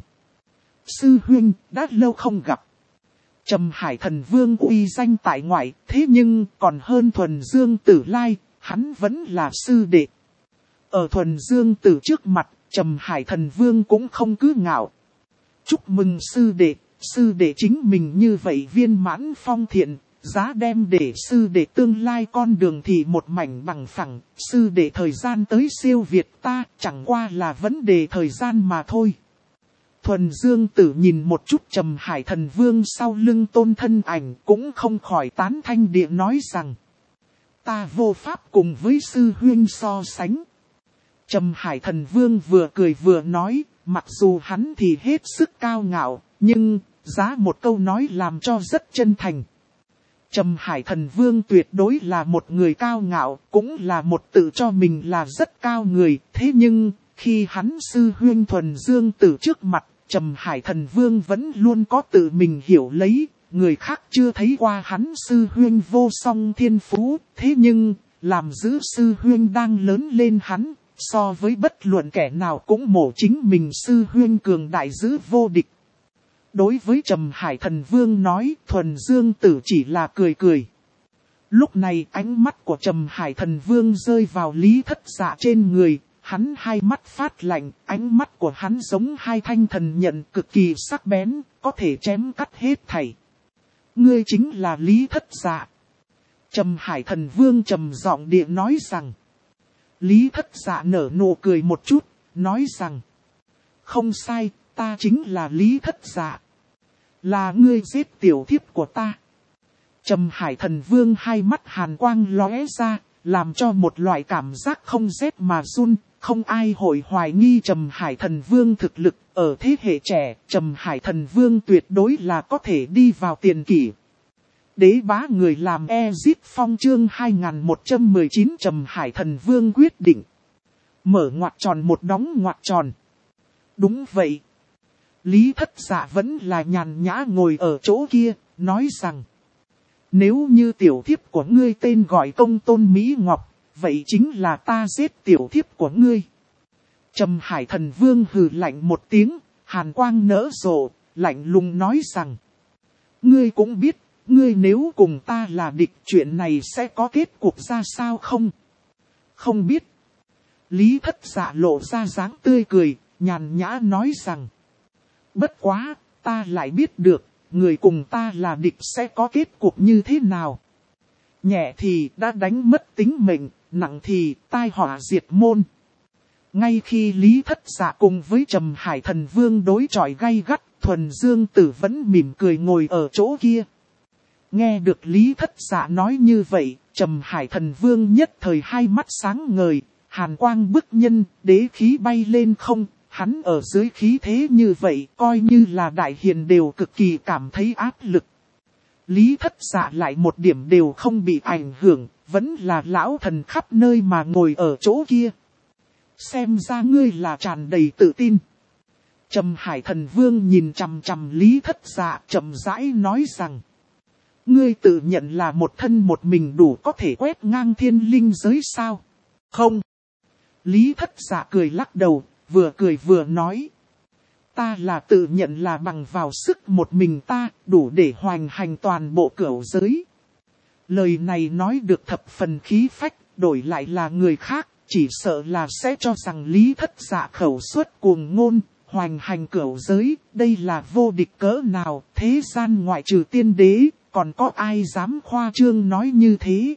Sư huynh, đã lâu không gặp. Trầm Hải thần Vương uy danh tại ngoại, thế nhưng còn hơn Thuần Dương Tử lai. Hắn vẫn là sư đệ. Ở Thuần Dương Tử trước mặt, Trầm Hải thần Vương cũng không cứ ngạo. Chúc mừng sư đệ chính mình như vậy viên mãn phong thiện, giá đem để sư đệ tương lai con đường thì một mảnh bằng phẳng, sư đệ thời gian tới siêu việt ta, chẳng qua là vấn đề thời gian mà thôi. Thuần Dương Tử nhìn một chút Trầm Hải thần Vương sau lưng tôn thân ảnh, cũng không khỏi tán thanh địa nói rằng. Ta vô pháp cùng với sư huynh so sánh. Trầm Hải thần Vương vừa cười vừa nói, mặc dù hắn thì hết sức cao ngạo, nhưng giá một câu nói làm cho rất chân thành. Trầm Hải Thần Vương tuyệt đối là một người cao ngạo, cũng là một tự cho mình là rất cao người. Thế nhưng, khi hắn sư huynh Thuần Dương Tử trước mặt, Trầm Hải Thần Vương vẫn luôn có tự mình hiểu lấy. Người khác chưa thấy qua hắn sư huynh vô song thiên phú. Thế nhưng, làm giữ sư huynh đang lớn lên hắn, so với bất luận kẻ nào cũng mổ chính mình sư huynh cường đại giữ vô địch. Đối với Trầm Hải Thần Vương nói, Thuần Dương Tử chỉ là cười cười. Lúc này ánh mắt của Trầm Hải Thần Vương rơi vào Lý Thất Dạ trên người, hắn hai mắt phát lạnh, ánh mắt của hắn giống hai thanh thần nhận cực kỳ sắc bén, có thể chém cắt hết thảy. Ngươi chính là Lý Thất Dạ. Trầm Hải Thần Vương trầm giọng địa nói rằng. Lý Thất Dạ nở nụ cười một chút, nói rằng. Không sai, ta chính là Lý Thất Dạ. Là ngươi giết tiểu thiếp của ta. Trầm Hải Thần Vương hai mắt hàn quang lóe ra, làm cho một loại cảm giác không rét mà run. Không ai hội hoài nghi Trầm Hải Thần Vương thực lực. Ở thế hệ trẻ, Trầm Hải Thần Vương tuyệt đối là có thể đi vào tiền kỷ. Đế bá người làm Ezip Phong chương 2119 Trầm Hải Thần Vương quyết định. Mở ngoặc tròn một đóng ngoặc tròn. Đúng vậy. Lý Thất Dạ vẫn là nhàn nhã ngồi ở chỗ kia, nói rằng. Nếu như tiểu thiếp của ngươi tên gọi Công Tôn Mỹ Ngọc, vậy chính là ta giết tiểu thiếp của ngươi. Trầm Hải Thần Vương hừ lạnh một tiếng, hàn quang nở rộ, lạnh lùng nói rằng. Ngươi cũng biết, ngươi nếu cùng ta là địch chuyện này sẽ có kết cục ra sao không? Không biết. Lý Thất Dạ lộ ra dáng tươi cười, nhàn nhã nói rằng. Bất quá, ta lại biết được, người cùng ta là địch sẽ có kết cục như thế nào. Nhẹ thì đã đánh mất tính mệnh, nặng thì tai họa diệt môn. Ngay khi Lý Thất Dạ cùng với Trầm Hải Thần Vương đối chọi gay gắt, Thuần Dương Tử vẫn mỉm cười ngồi ở chỗ kia. Nghe được Lý Thất Dạ nói như vậy, Trầm Hải Thần Vương nhất thời hai mắt sáng ngời, hàn quang bức nhân, đế khí bay lên không, hắn ở dưới khí thế như vậy, coi như là đại hiền đều cực kỳ cảm thấy áp lực. Lý Thất Dạ lại một điểm đều không bị ảnh hưởng, vẫn là lão thần khắp nơi mà ngồi ở chỗ kia. Xem ra ngươi là tràn đầy tự tin. Trầm Hải Thần Vương nhìn chằm chằm Lý Thất Dạ chậm rãi nói rằng. Ngươi tự nhận là một thân một mình đủ có thể quét ngang thiên linh giới sao? Không. Lý Thất Dạ cười lắc đầu, vừa cười vừa nói. Ta là tự nhận là bằng vào sức một mình ta, đủ để hoành hành toàn bộ cửu giới. Lời này nói được thập phần khí phách, đổi lại là người khác, chỉ sợ là sẽ cho rằng Lý Thất Dạ khẩu suất cuồng ngôn, hoành hành cửu giới, đây là vô địch cỡ nào, thế gian ngoại trừ tiên đế, còn có ai dám khoa trương nói như thế.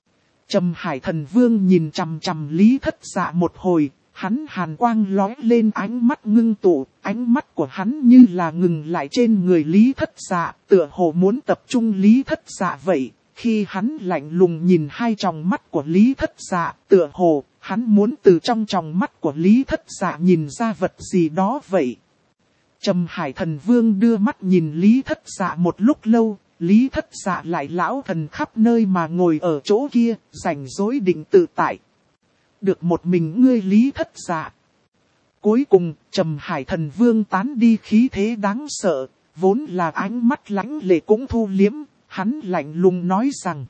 Trầm Hải Thần Vương nhìn chằm chằm Lý Thất Dạ một hồi, hắn hàn quang lóe lên ánh mắt ngưng tụ, ánh mắt của hắn như là ngừng lại trên người Lý Thất Dạ, tựa hồ muốn tập trung Lý Thất Dạ vậy. Khi hắn lạnh lùng nhìn hai tròng mắt của Lý Thất Dạ, tựa hồ, hắn muốn từ trong tròng mắt của Lý Thất Dạ nhìn ra vật gì đó vậy. Trầm Hải Thần Vương đưa mắt nhìn Lý Thất Dạ một lúc lâu, Lý Thất Dạ lại lão thần khắp nơi mà ngồi ở chỗ kia, rảnh rỗi định tự tại. Được một mình ngươi Lý Thất Dạ. Cuối cùng, Trầm Hải Thần Vương tán đi khí thế đáng sợ, vốn là ánh mắt lãnh lệ cũng thu liếm, hắn lạnh lùng nói rằng.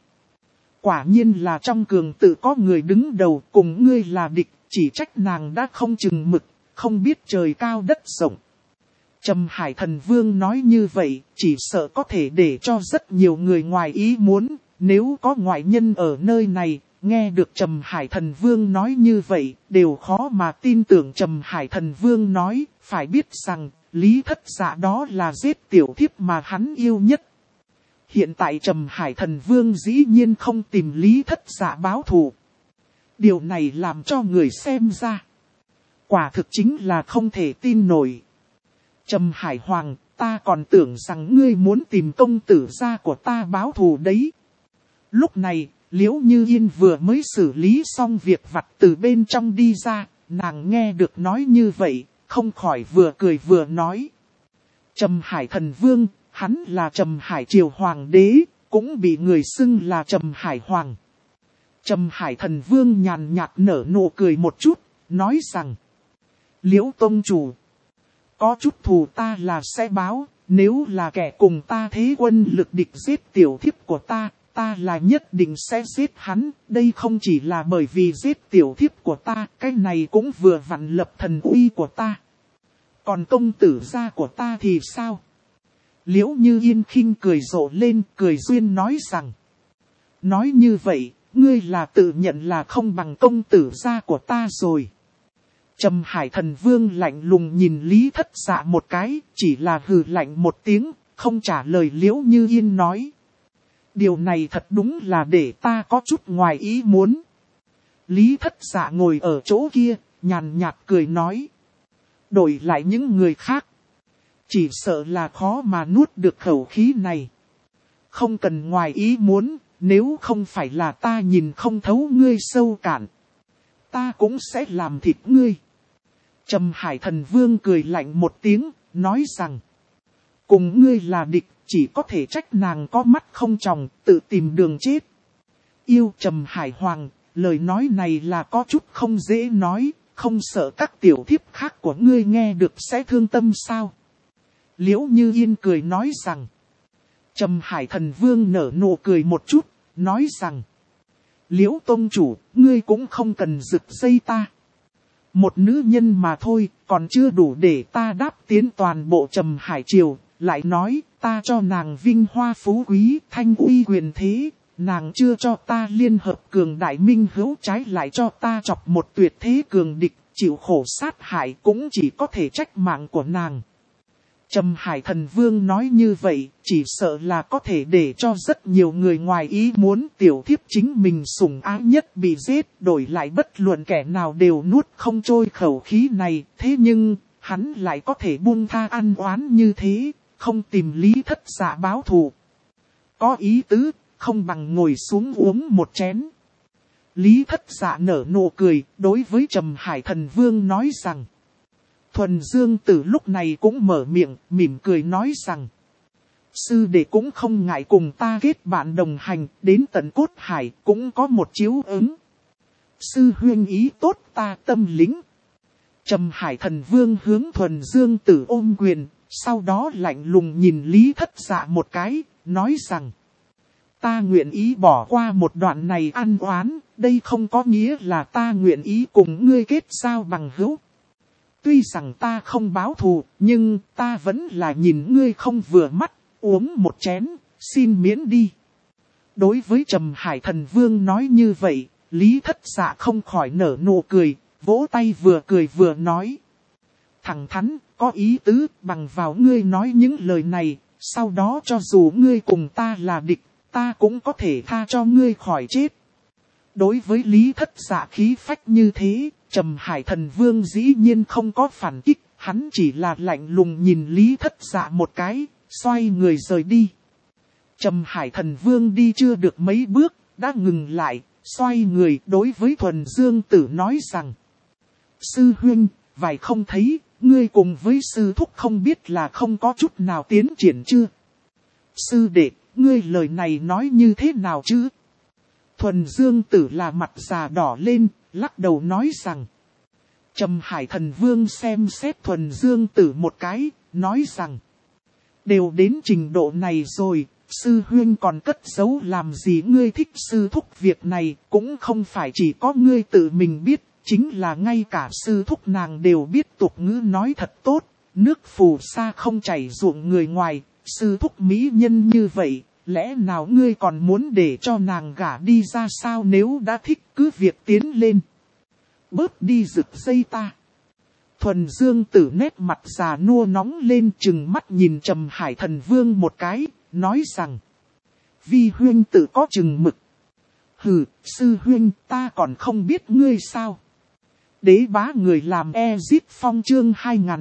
Quả nhiên là trong cường tự có người đứng đầu cùng ngươi là địch, chỉ trách nàng đã không chừng mực, không biết trời cao đất rộng. Trầm Hải Thần Vương nói như vậy, chỉ sợ có thể để cho rất nhiều người ngoài ý muốn, nếu có ngoại nhân ở nơi này, nghe được Trầm Hải Thần Vương nói như vậy, đều khó mà tin tưởng Trầm Hải Thần Vương nói, phải biết rằng, Lý Thất Dạ đó là giết tiểu thiếp mà hắn yêu nhất. Hiện tại Trầm Hải Thần Vương dĩ nhiên không tìm Lý Thất Dạ báo thù. Điều này làm cho người xem ra. Quả thực chính là không thể tin nổi. Trầm Hải Hoàng, ta còn tưởng rằng ngươi muốn tìm công tử gia của ta báo thù đấy. Lúc này, Liễu Như Yên vừa mới xử lý xong việc vặt từ bên trong đi ra, nàng nghe được nói như vậy, không khỏi vừa cười vừa nói. Trầm Hải Thần Vương, hắn là Trầm Hải Triều Hoàng đế, cũng bị người xưng là Trầm Hải Hoàng. Trầm Hải Thần Vương nhàn nhạt nở nụ cười một chút, nói rằng: Liễu tông chủ, có chút thù ta là sẽ báo, nếu là kẻ cùng ta thế quân lực địch giết tiểu thiếp của ta là nhất định sẽ giết hắn. Đây không chỉ là bởi vì giết tiểu thiếp của ta, cái này cũng vừa vặn lập thần uy của ta. Còn công tử gia của ta thì sao? Liễu Như Yên khinh cười rộ lên, cười duyên nói rằng: Nói như vậy, ngươi là tự nhận là không bằng công tử gia của ta rồi. Trầm Hải Thần Vương lạnh lùng nhìn Lý Thất Dạ một cái, chỉ là hừ lạnh một tiếng, không trả lời Liễu Như Yên nói. Điều này thật đúng là để ta có chút ngoài ý muốn. Lý Thất Dạ ngồi ở chỗ kia, nhàn nhạt cười nói. Đổi lại những người khác, chỉ sợ là khó mà nuốt được khẩu khí này. Không cần ngoài ý muốn, nếu không phải là ta nhìn không thấu ngươi sâu cạn, ta cũng sẽ làm thịt ngươi. Trầm Hải Thần Vương cười lạnh một tiếng, nói rằng: Cùng ngươi là địch, chỉ có thể trách nàng có mắt không tròng, tự tìm đường chết. Yêu Trầm Hải Hoàng, lời nói này là có chút không dễ nói, không sợ các tiểu thiếp khác của ngươi nghe được sẽ thương tâm sao? Liễu Như Yên cười nói rằng. Trầm Hải Thần Vương nở nụ cười một chút, nói rằng: Liễu tông chủ, ngươi cũng không cần rực dây ta. Một nữ nhân mà thôi, còn chưa đủ để ta đáp tiến toàn bộ Trầm Hải Triều. Lại nói, ta cho nàng vinh hoa phú quý, thanh uy quyền thế. Nàng chưa cho ta liên hợp cường đại minh hữu, trái lại cho ta chọc một tuyệt thế cường địch, chịu khổ sát hại, cũng chỉ có thể trách mạng của nàng. Trầm Hải Thần Vương nói như vậy, chỉ sợ là có thể để cho rất nhiều người ngoài ý muốn tiểu thiếp chính mình sủng ái nhất bị giết, đổi lại bất luận kẻ nào đều nuốt không trôi khẩu khí này. Thế nhưng, hắn lại có thể buông tha ăn oán như thế, không tìm Lý Thất Dạ báo thù. Có ý tứ, không bằng ngồi xuống uống một chén. Lý Thất Dạ nở nụ cười, đối với Trầm Hải Thần Vương nói rằng. Thuần Dương Tử lúc này cũng mở miệng, mỉm cười nói rằng. Sư đệ cũng không ngại cùng ta kết bạn đồng hành, đến tận Cốt Hải cũng có một chiếu ứng. Sư huynh ý tốt ta tâm lĩnh. Trầm Hải Thần Vương hướng Thuần Dương Tử ôm quyền, sau đó lạnh lùng nhìn Lý Thất Dạ một cái, nói rằng. Ta nguyện ý bỏ qua một đoạn này ăn oán, đây không có nghĩa là ta nguyện ý cùng ngươi kết giao bằng hữu. Tuy rằng ta không báo thù, nhưng ta vẫn là nhìn ngươi không vừa mắt, uống một chén, xin miễn đi. Đối với Trầm Hải Thần Vương nói như vậy, Lý Thất Dạ không khỏi nở nụ cười, vỗ tay vừa cười vừa nói. Thẳng thắn, có ý tứ, bằng vào ngươi nói những lời này, sau đó cho dù ngươi cùng ta là địch, ta cũng có thể tha cho ngươi khỏi chết. Đối với Lý Thất Dạ khí phách như thế, Trầm Hải Thần Vương dĩ nhiên không có phản kích, hắn chỉ là lạnh lùng nhìn Lý Thất Dạ một cái, xoay người rời đi. Trầm Hải Thần Vương đi chưa được mấy bước, đã ngừng lại, xoay người đối với Thuần Dương Tử nói rằng. Sư huynh, vài không thấy, ngươi cùng với sư thúc không biết là không có chút nào tiến triển chưa? Sư đệ, ngươi lời này nói như thế nào chứ? Thuần Dương Tử là mặt già đỏ lên, lắc đầu nói rằng. Trầm Hải Thần Vương xem xét Thuần Dương Tử một cái, nói rằng. Đều đến trình độ này rồi, sư huynh còn cất giấu làm gì? Ngươi thích sư thúc việc này, cũng không phải chỉ có ngươi tự mình biết, chính là ngay cả sư thúc nàng đều biết tục ngữ nói thật tốt, nước phù sa không chảy ruộng người ngoài, sư thúc mỹ nhân như vậy. Lẽ nào ngươi còn muốn để cho nàng gả đi ra sao? Nếu đã thích cứ việc tiến lên. Bớt đi rực dây ta. Thuần Dương Tử nét mặt già nua nóng lên, chừng mắt nhìn Trầm Hải Thần Vương một cái, nói rằng. Vi huynh tự có chừng mực. Hừ, sư huynh, ta còn không biết ngươi sao. Đế bá người làm Ezit Phong chương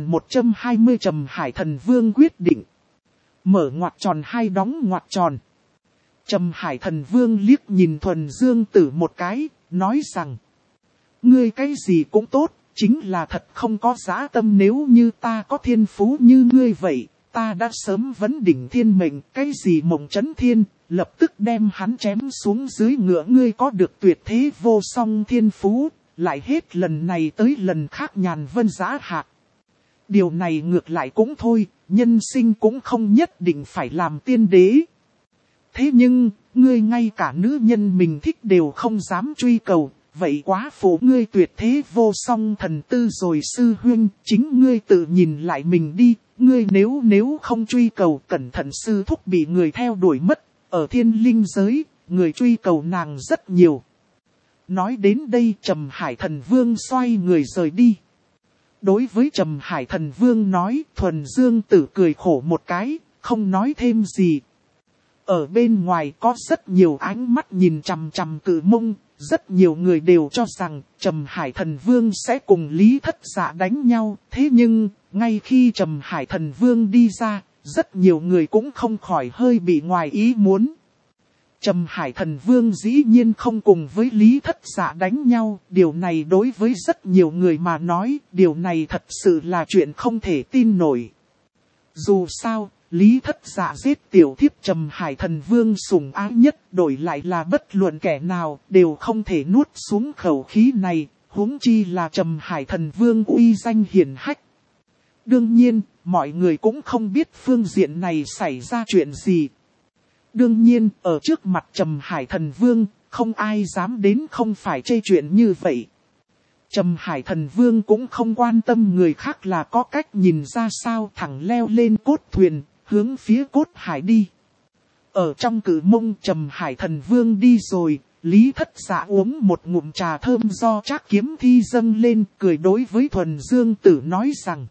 2120 Trầm Hải Thần Vương quyết định. Mở ngoặc tròn hay đóng ngoặc tròn. Trầm Hải Thần Vương liếc nhìn Thuần Dương Tử một cái, nói rằng. Ngươi cái gì cũng tốt, chính là thật không có dã tâm. Nếu như ta có thiên phú như ngươi vậy, ta đã sớm vấn đỉnh thiên mệnh, cái gì mộng chấn thiên, lập tức đem hắn chém xuống dưới ngựa. Ngươi có được tuyệt thế vô song thiên phú, lại hết lần này tới lần khác nhàn vân giá hạc. Điều này ngược lại cũng thôi, nhân sinh cũng không nhất định phải làm tiên đế. Thế nhưng, ngươi ngay cả nữ nhân mình thích đều không dám truy cầu, vậy quá phụ ngươi tuyệt thế vô song thần tư rồi sư huynh, chính ngươi tự nhìn lại mình đi, ngươi nếu không truy cầu, cẩn thận sư thúc bị người theo đuổi mất, ở thiên linh giới, người truy cầu nàng rất nhiều. Nói đến đây Trầm Hải Thần Vương xoay người rời đi. Đối với Trầm Hải Thần Vương nói, Thuần Dương Tử cười khổ một cái, không nói thêm gì. Ở bên ngoài có rất nhiều ánh mắt nhìn chằm chằm Cự Mông, rất nhiều người đều cho rằng Trầm Hải Thần Vương sẽ cùng Lý Thất Dạ đánh nhau. Thế nhưng, ngay khi Trầm Hải Thần Vương đi ra, rất nhiều người cũng không khỏi hơi bị ngoài ý muốn. Trầm Hải Thần Vương dĩ nhiên không cùng với Lý Thất Dạ đánh nhau, điều này đối với rất nhiều người mà nói, điều này thật sự là chuyện không thể tin nổi. Dù sao, Lý Thất Dạ giết tiểu thiếp Trầm Hải Thần Vương sủng ái nhất, đổi lại là bất luận kẻ nào, đều không thể nuốt xuống khẩu khí này, huống chi là Trầm Hải Thần Vương uy danh hiển hách. Đương nhiên, mọi người cũng không biết phương diện này xảy ra chuyện gì. Đương nhiên, ở trước mặt Trầm Hải Thần Vương, không ai dám đến không phải chê chuyện như vậy. Trầm Hải Thần Vương cũng không quan tâm người khác là có cách nhìn ra sao, thẳng leo lên cốt thuyền, hướng phía cốt hải đi. Ở trong Cự Mông Trầm Hải Thần Vương đi rồi, Lý Thất Dạ uống một ngụm trà thơm do Trác Kiếm Thi dâng lên, cười đối với Thuần Dương Tử nói rằng: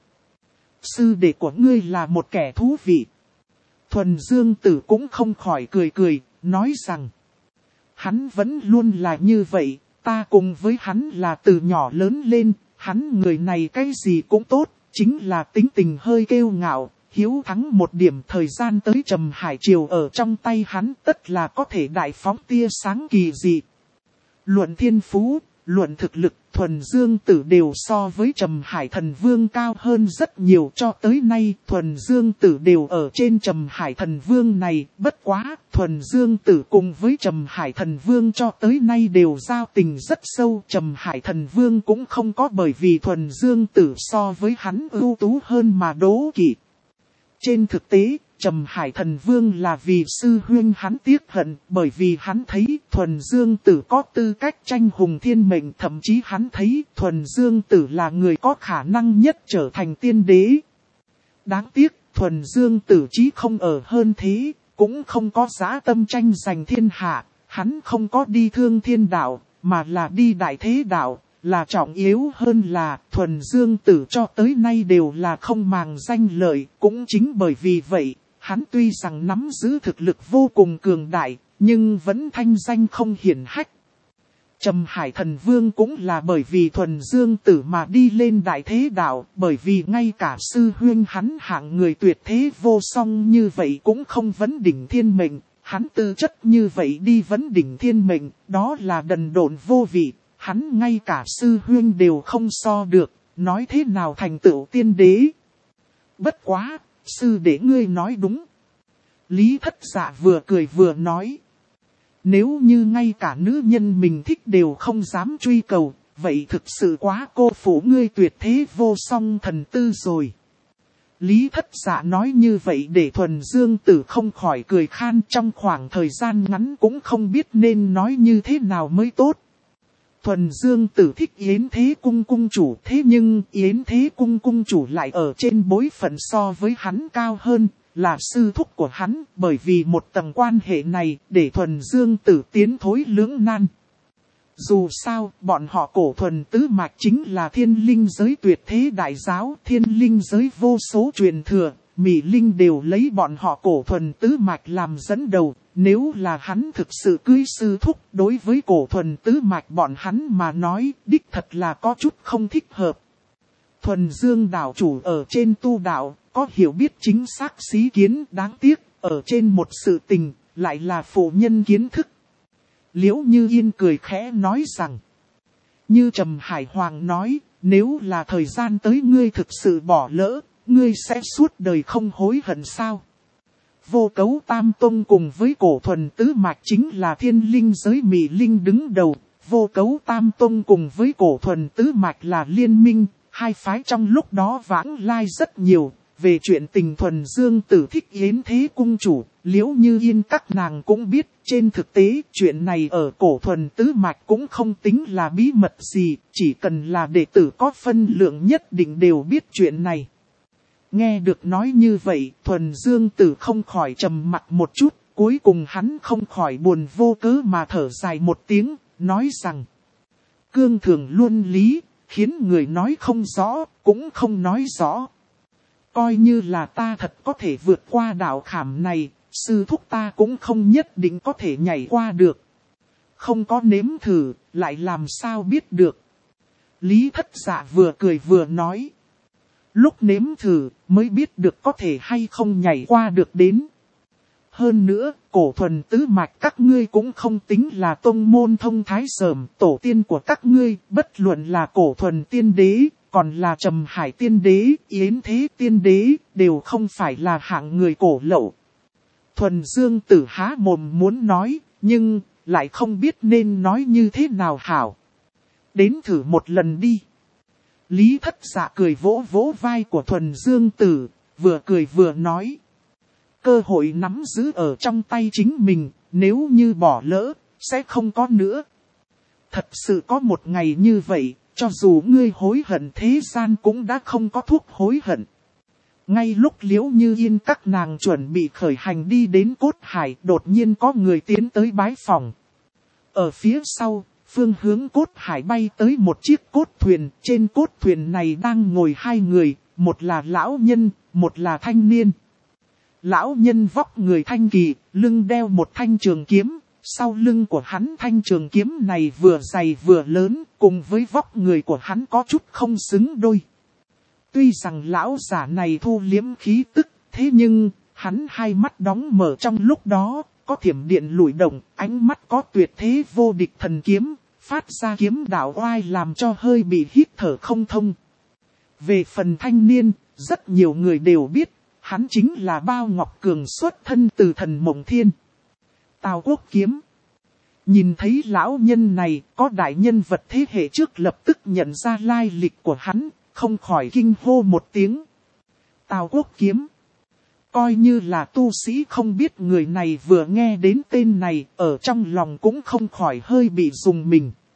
sư đệ của ngươi là một kẻ thú vị. Thuần Dương Tử cũng không khỏi cười, nói rằng: hắn vẫn luôn là như vậy, ta cùng với hắn là từ nhỏ lớn lên, hắn người này cái gì cũng tốt, chính là tính tình hơi kiêu ngạo, hiếu thắng một điểm. Thời gian tới Trầm Hải Triều ở trong tay hắn tất là có thể đại phóng tia sáng kỳ dị. Luận thiên phú, luận thực lực, Thuần Dương Tử đều so với Trầm Hải Thần Vương cao hơn rất nhiều. Cho tới nay Thuần Dương Tử đều ở trên Trầm Hải Thần Vương này. Bất quá, Thuần Dương Tử cùng với Trầm Hải Thần Vương cho tới nay đều giao tình rất sâu. Trầm Hải Thần Vương cũng không có bởi vì Thuần Dương Tử so với hắn ưu tú hơn mà đố kỵ. Trên thực tế, Trầm Hải Thần Vương là vì sư huynh hắn tiếc hận, bởi vì hắn thấy Thuần Dương Tử có tư cách tranh hùng thiên mệnh, thậm chí hắn thấy Thuần Dương Tử là người có khả năng nhất trở thành tiên đế. Đáng tiếc, Thuần Dương Tử chí không ở hơn thế, cũng không có dã tâm tranh giành thiên hạ, hắn không có đi Thương Thiên Đạo, mà là đi Đại Thế Đạo. Là trọng yếu hơn là Thuần Dương Tử cho tới nay đều là không màng danh lợi, cũng chính bởi vì vậy, hắn tuy rằng nắm giữ thực lực vô cùng cường đại, nhưng vẫn thanh danh không hiển hách. Trầm Hải Thần Vương cũng là bởi vì Thuần Dương Tử mà đi lên Đại Thế Đạo, bởi vì ngay cả sư huynh hắn hạng người tuyệt thế vô song như vậy cũng không vấn đỉnh thiên mệnh, hắn tư chất như vậy đi vấn đỉnh thiên mệnh, đó là đần độn vô vị. Hắn ngay cả sư huynh đều không so được, nói thế nào thành tựu tiên đế. Bất quá, sư đệ ngươi nói đúng. Lý Thất Dạ vừa cười vừa nói: nếu như ngay cả nữ nhân mình thích đều không dám truy cầu, vậy thực sự quá cô phụ ngươi tuyệt thế vô song thần tư rồi. Lý Thất Dạ nói như vậy để Thuần Dương Tử không khỏi cười khan, trong khoảng thời gian ngắn cũng không biết nên nói như thế nào mới tốt. Thuần Dương Tử thích Yến Thế Cung cung chủ, thế nhưng Yến Thế Cung cung chủ lại ở trên bối phận so với hắn cao hơn, là sư thúc của hắn, bởi vì một tầng quan hệ này để Thuần Dương Tử tiến thối lưỡng nan. Dù sao, bọn họ Cổ Thuần tứ mạch chính là thiên linh giới tuyệt thế đại giáo, thiên linh giới vô số truyền thừa, Mỹ Linh đều lấy bọn họ Cổ Thuần tứ mạch làm dẫn đầu. Nếu là hắn thực sự cưới sư thúc, đối với Cổ Thuần tứ mạch bọn hắn mà nói, đích thật là có chút không thích hợp. Thuần Dương đạo chủ ở trên tu đạo, có hiểu biết chính xác xí kiến, đáng tiếc, ở trên một sự tình, lại là phụ nhân kiến thức. Liễu Như Yên cười khẽ nói rằng: như Trầm Hải Hoàng nói, nếu là thời gian tới ngươi thực sự bỏ lỡ, ngươi sẽ suốt đời không hối hận sao? Vô Cấu Tam Tông cùng với Cổ Thuần Tứ Mạch chính là thiên linh giới Mị Linh đứng đầu. Vô Cấu Tam Tông cùng với Cổ Thuần Tứ Mạch là liên minh, hai phái trong lúc đó vãng lai rất nhiều. Về chuyện tình Thuần Dương Tử thích Yến Thế Cung chủ, Liễu Như Yên các nàng cũng biết. Trên thực tế, chuyện này ở Cổ Thuần Tứ Mạch cũng không tính là bí mật gì, chỉ cần là đệ tử có phân lượng nhất định đều biết chuyện này. Nghe được nói như vậy, Thuần Dương Tử không khỏi trầm mặc một chút, cuối cùng hắn không khỏi buồn vô cớ mà thở dài một tiếng, nói rằng: cương thường luân lý, khiến người nói không rõ, cũng không nói rõ. Coi như là ta thật có thể vượt qua đạo khảm này, sư thúc ta cũng không nhất định có thể nhảy qua được. Không có nếm thử, lại làm sao biết được. Lý Thất Dạ vừa cười vừa nói. Lúc nếm thử, mới biết được có thể hay không nhảy qua được đến. Hơn nữa, Cổ Thuần Tứ Mạch các ngươi cũng không tính là tông môn thông thái sởm, tổ tiên của các ngươi, bất luận là Cổ Thuần Tiên Đế, còn là Trầm Hải Tiên Đế, Yến Thế Tiên Đế, đều không phải là hạng người cổ lậu. Thuần Dương Tử há mồm muốn nói, nhưng lại không biết nên nói như thế nào hảo. Đến thử một lần đi. Lý Thất Dạ cười vỗ vỗ vai của Thuần Dương Tử, vừa cười vừa nói. Cơ hội nắm giữ ở trong tay chính mình, nếu như bỏ lỡ, sẽ không có nữa. Thật sự có một ngày như vậy, cho dù ngươi hối hận thế gian cũng đã không có thuốc hối hận. Ngay lúc Liễu Như Yên các nàng chuẩn bị khởi hành đi đến Cốt Hải, đột nhiên có người tiến tới bái phòng. Ở phía sau, phương hướng Cốt Hải bay tới một chiếc cốt thuyền, trên cốt thuyền này đang ngồi hai người, một là lão nhân, một là thanh niên. Lão nhân vóc người thanh kỳ, lưng đeo một thanh trường kiếm, sau lưng của hắn thanh trường kiếm này vừa dày vừa lớn, cùng với vóc người của hắn có chút không xứng đôi. Tuy rằng lão giả này thu liếm khí tức, thế nhưng, hắn hai mắt đóng mở trong lúc đó, có thiểm điện lùi động, ánh mắt có tuyệt thế vô địch thần kiếm, phát ra kiếm đạo oai làm cho hơi bị hít thở không thông. Về phần thanh niên, rất nhiều người đều biết, hắn chính là Bao Ngọc Cường xuất thân từ Thần Mộng Thiên. Tào Quốc Kiếm. Nhìn thấy lão nhân này, có đại nhân vật thế hệ trước lập tức nhận ra lai lịch của hắn, không khỏi kinh hô một tiếng. Tào Quốc Kiếm. Coi như là tu sĩ không biết người này vừa nghe đến tên này, ở trong lòng cũng không khỏi hơi bị rùng mình.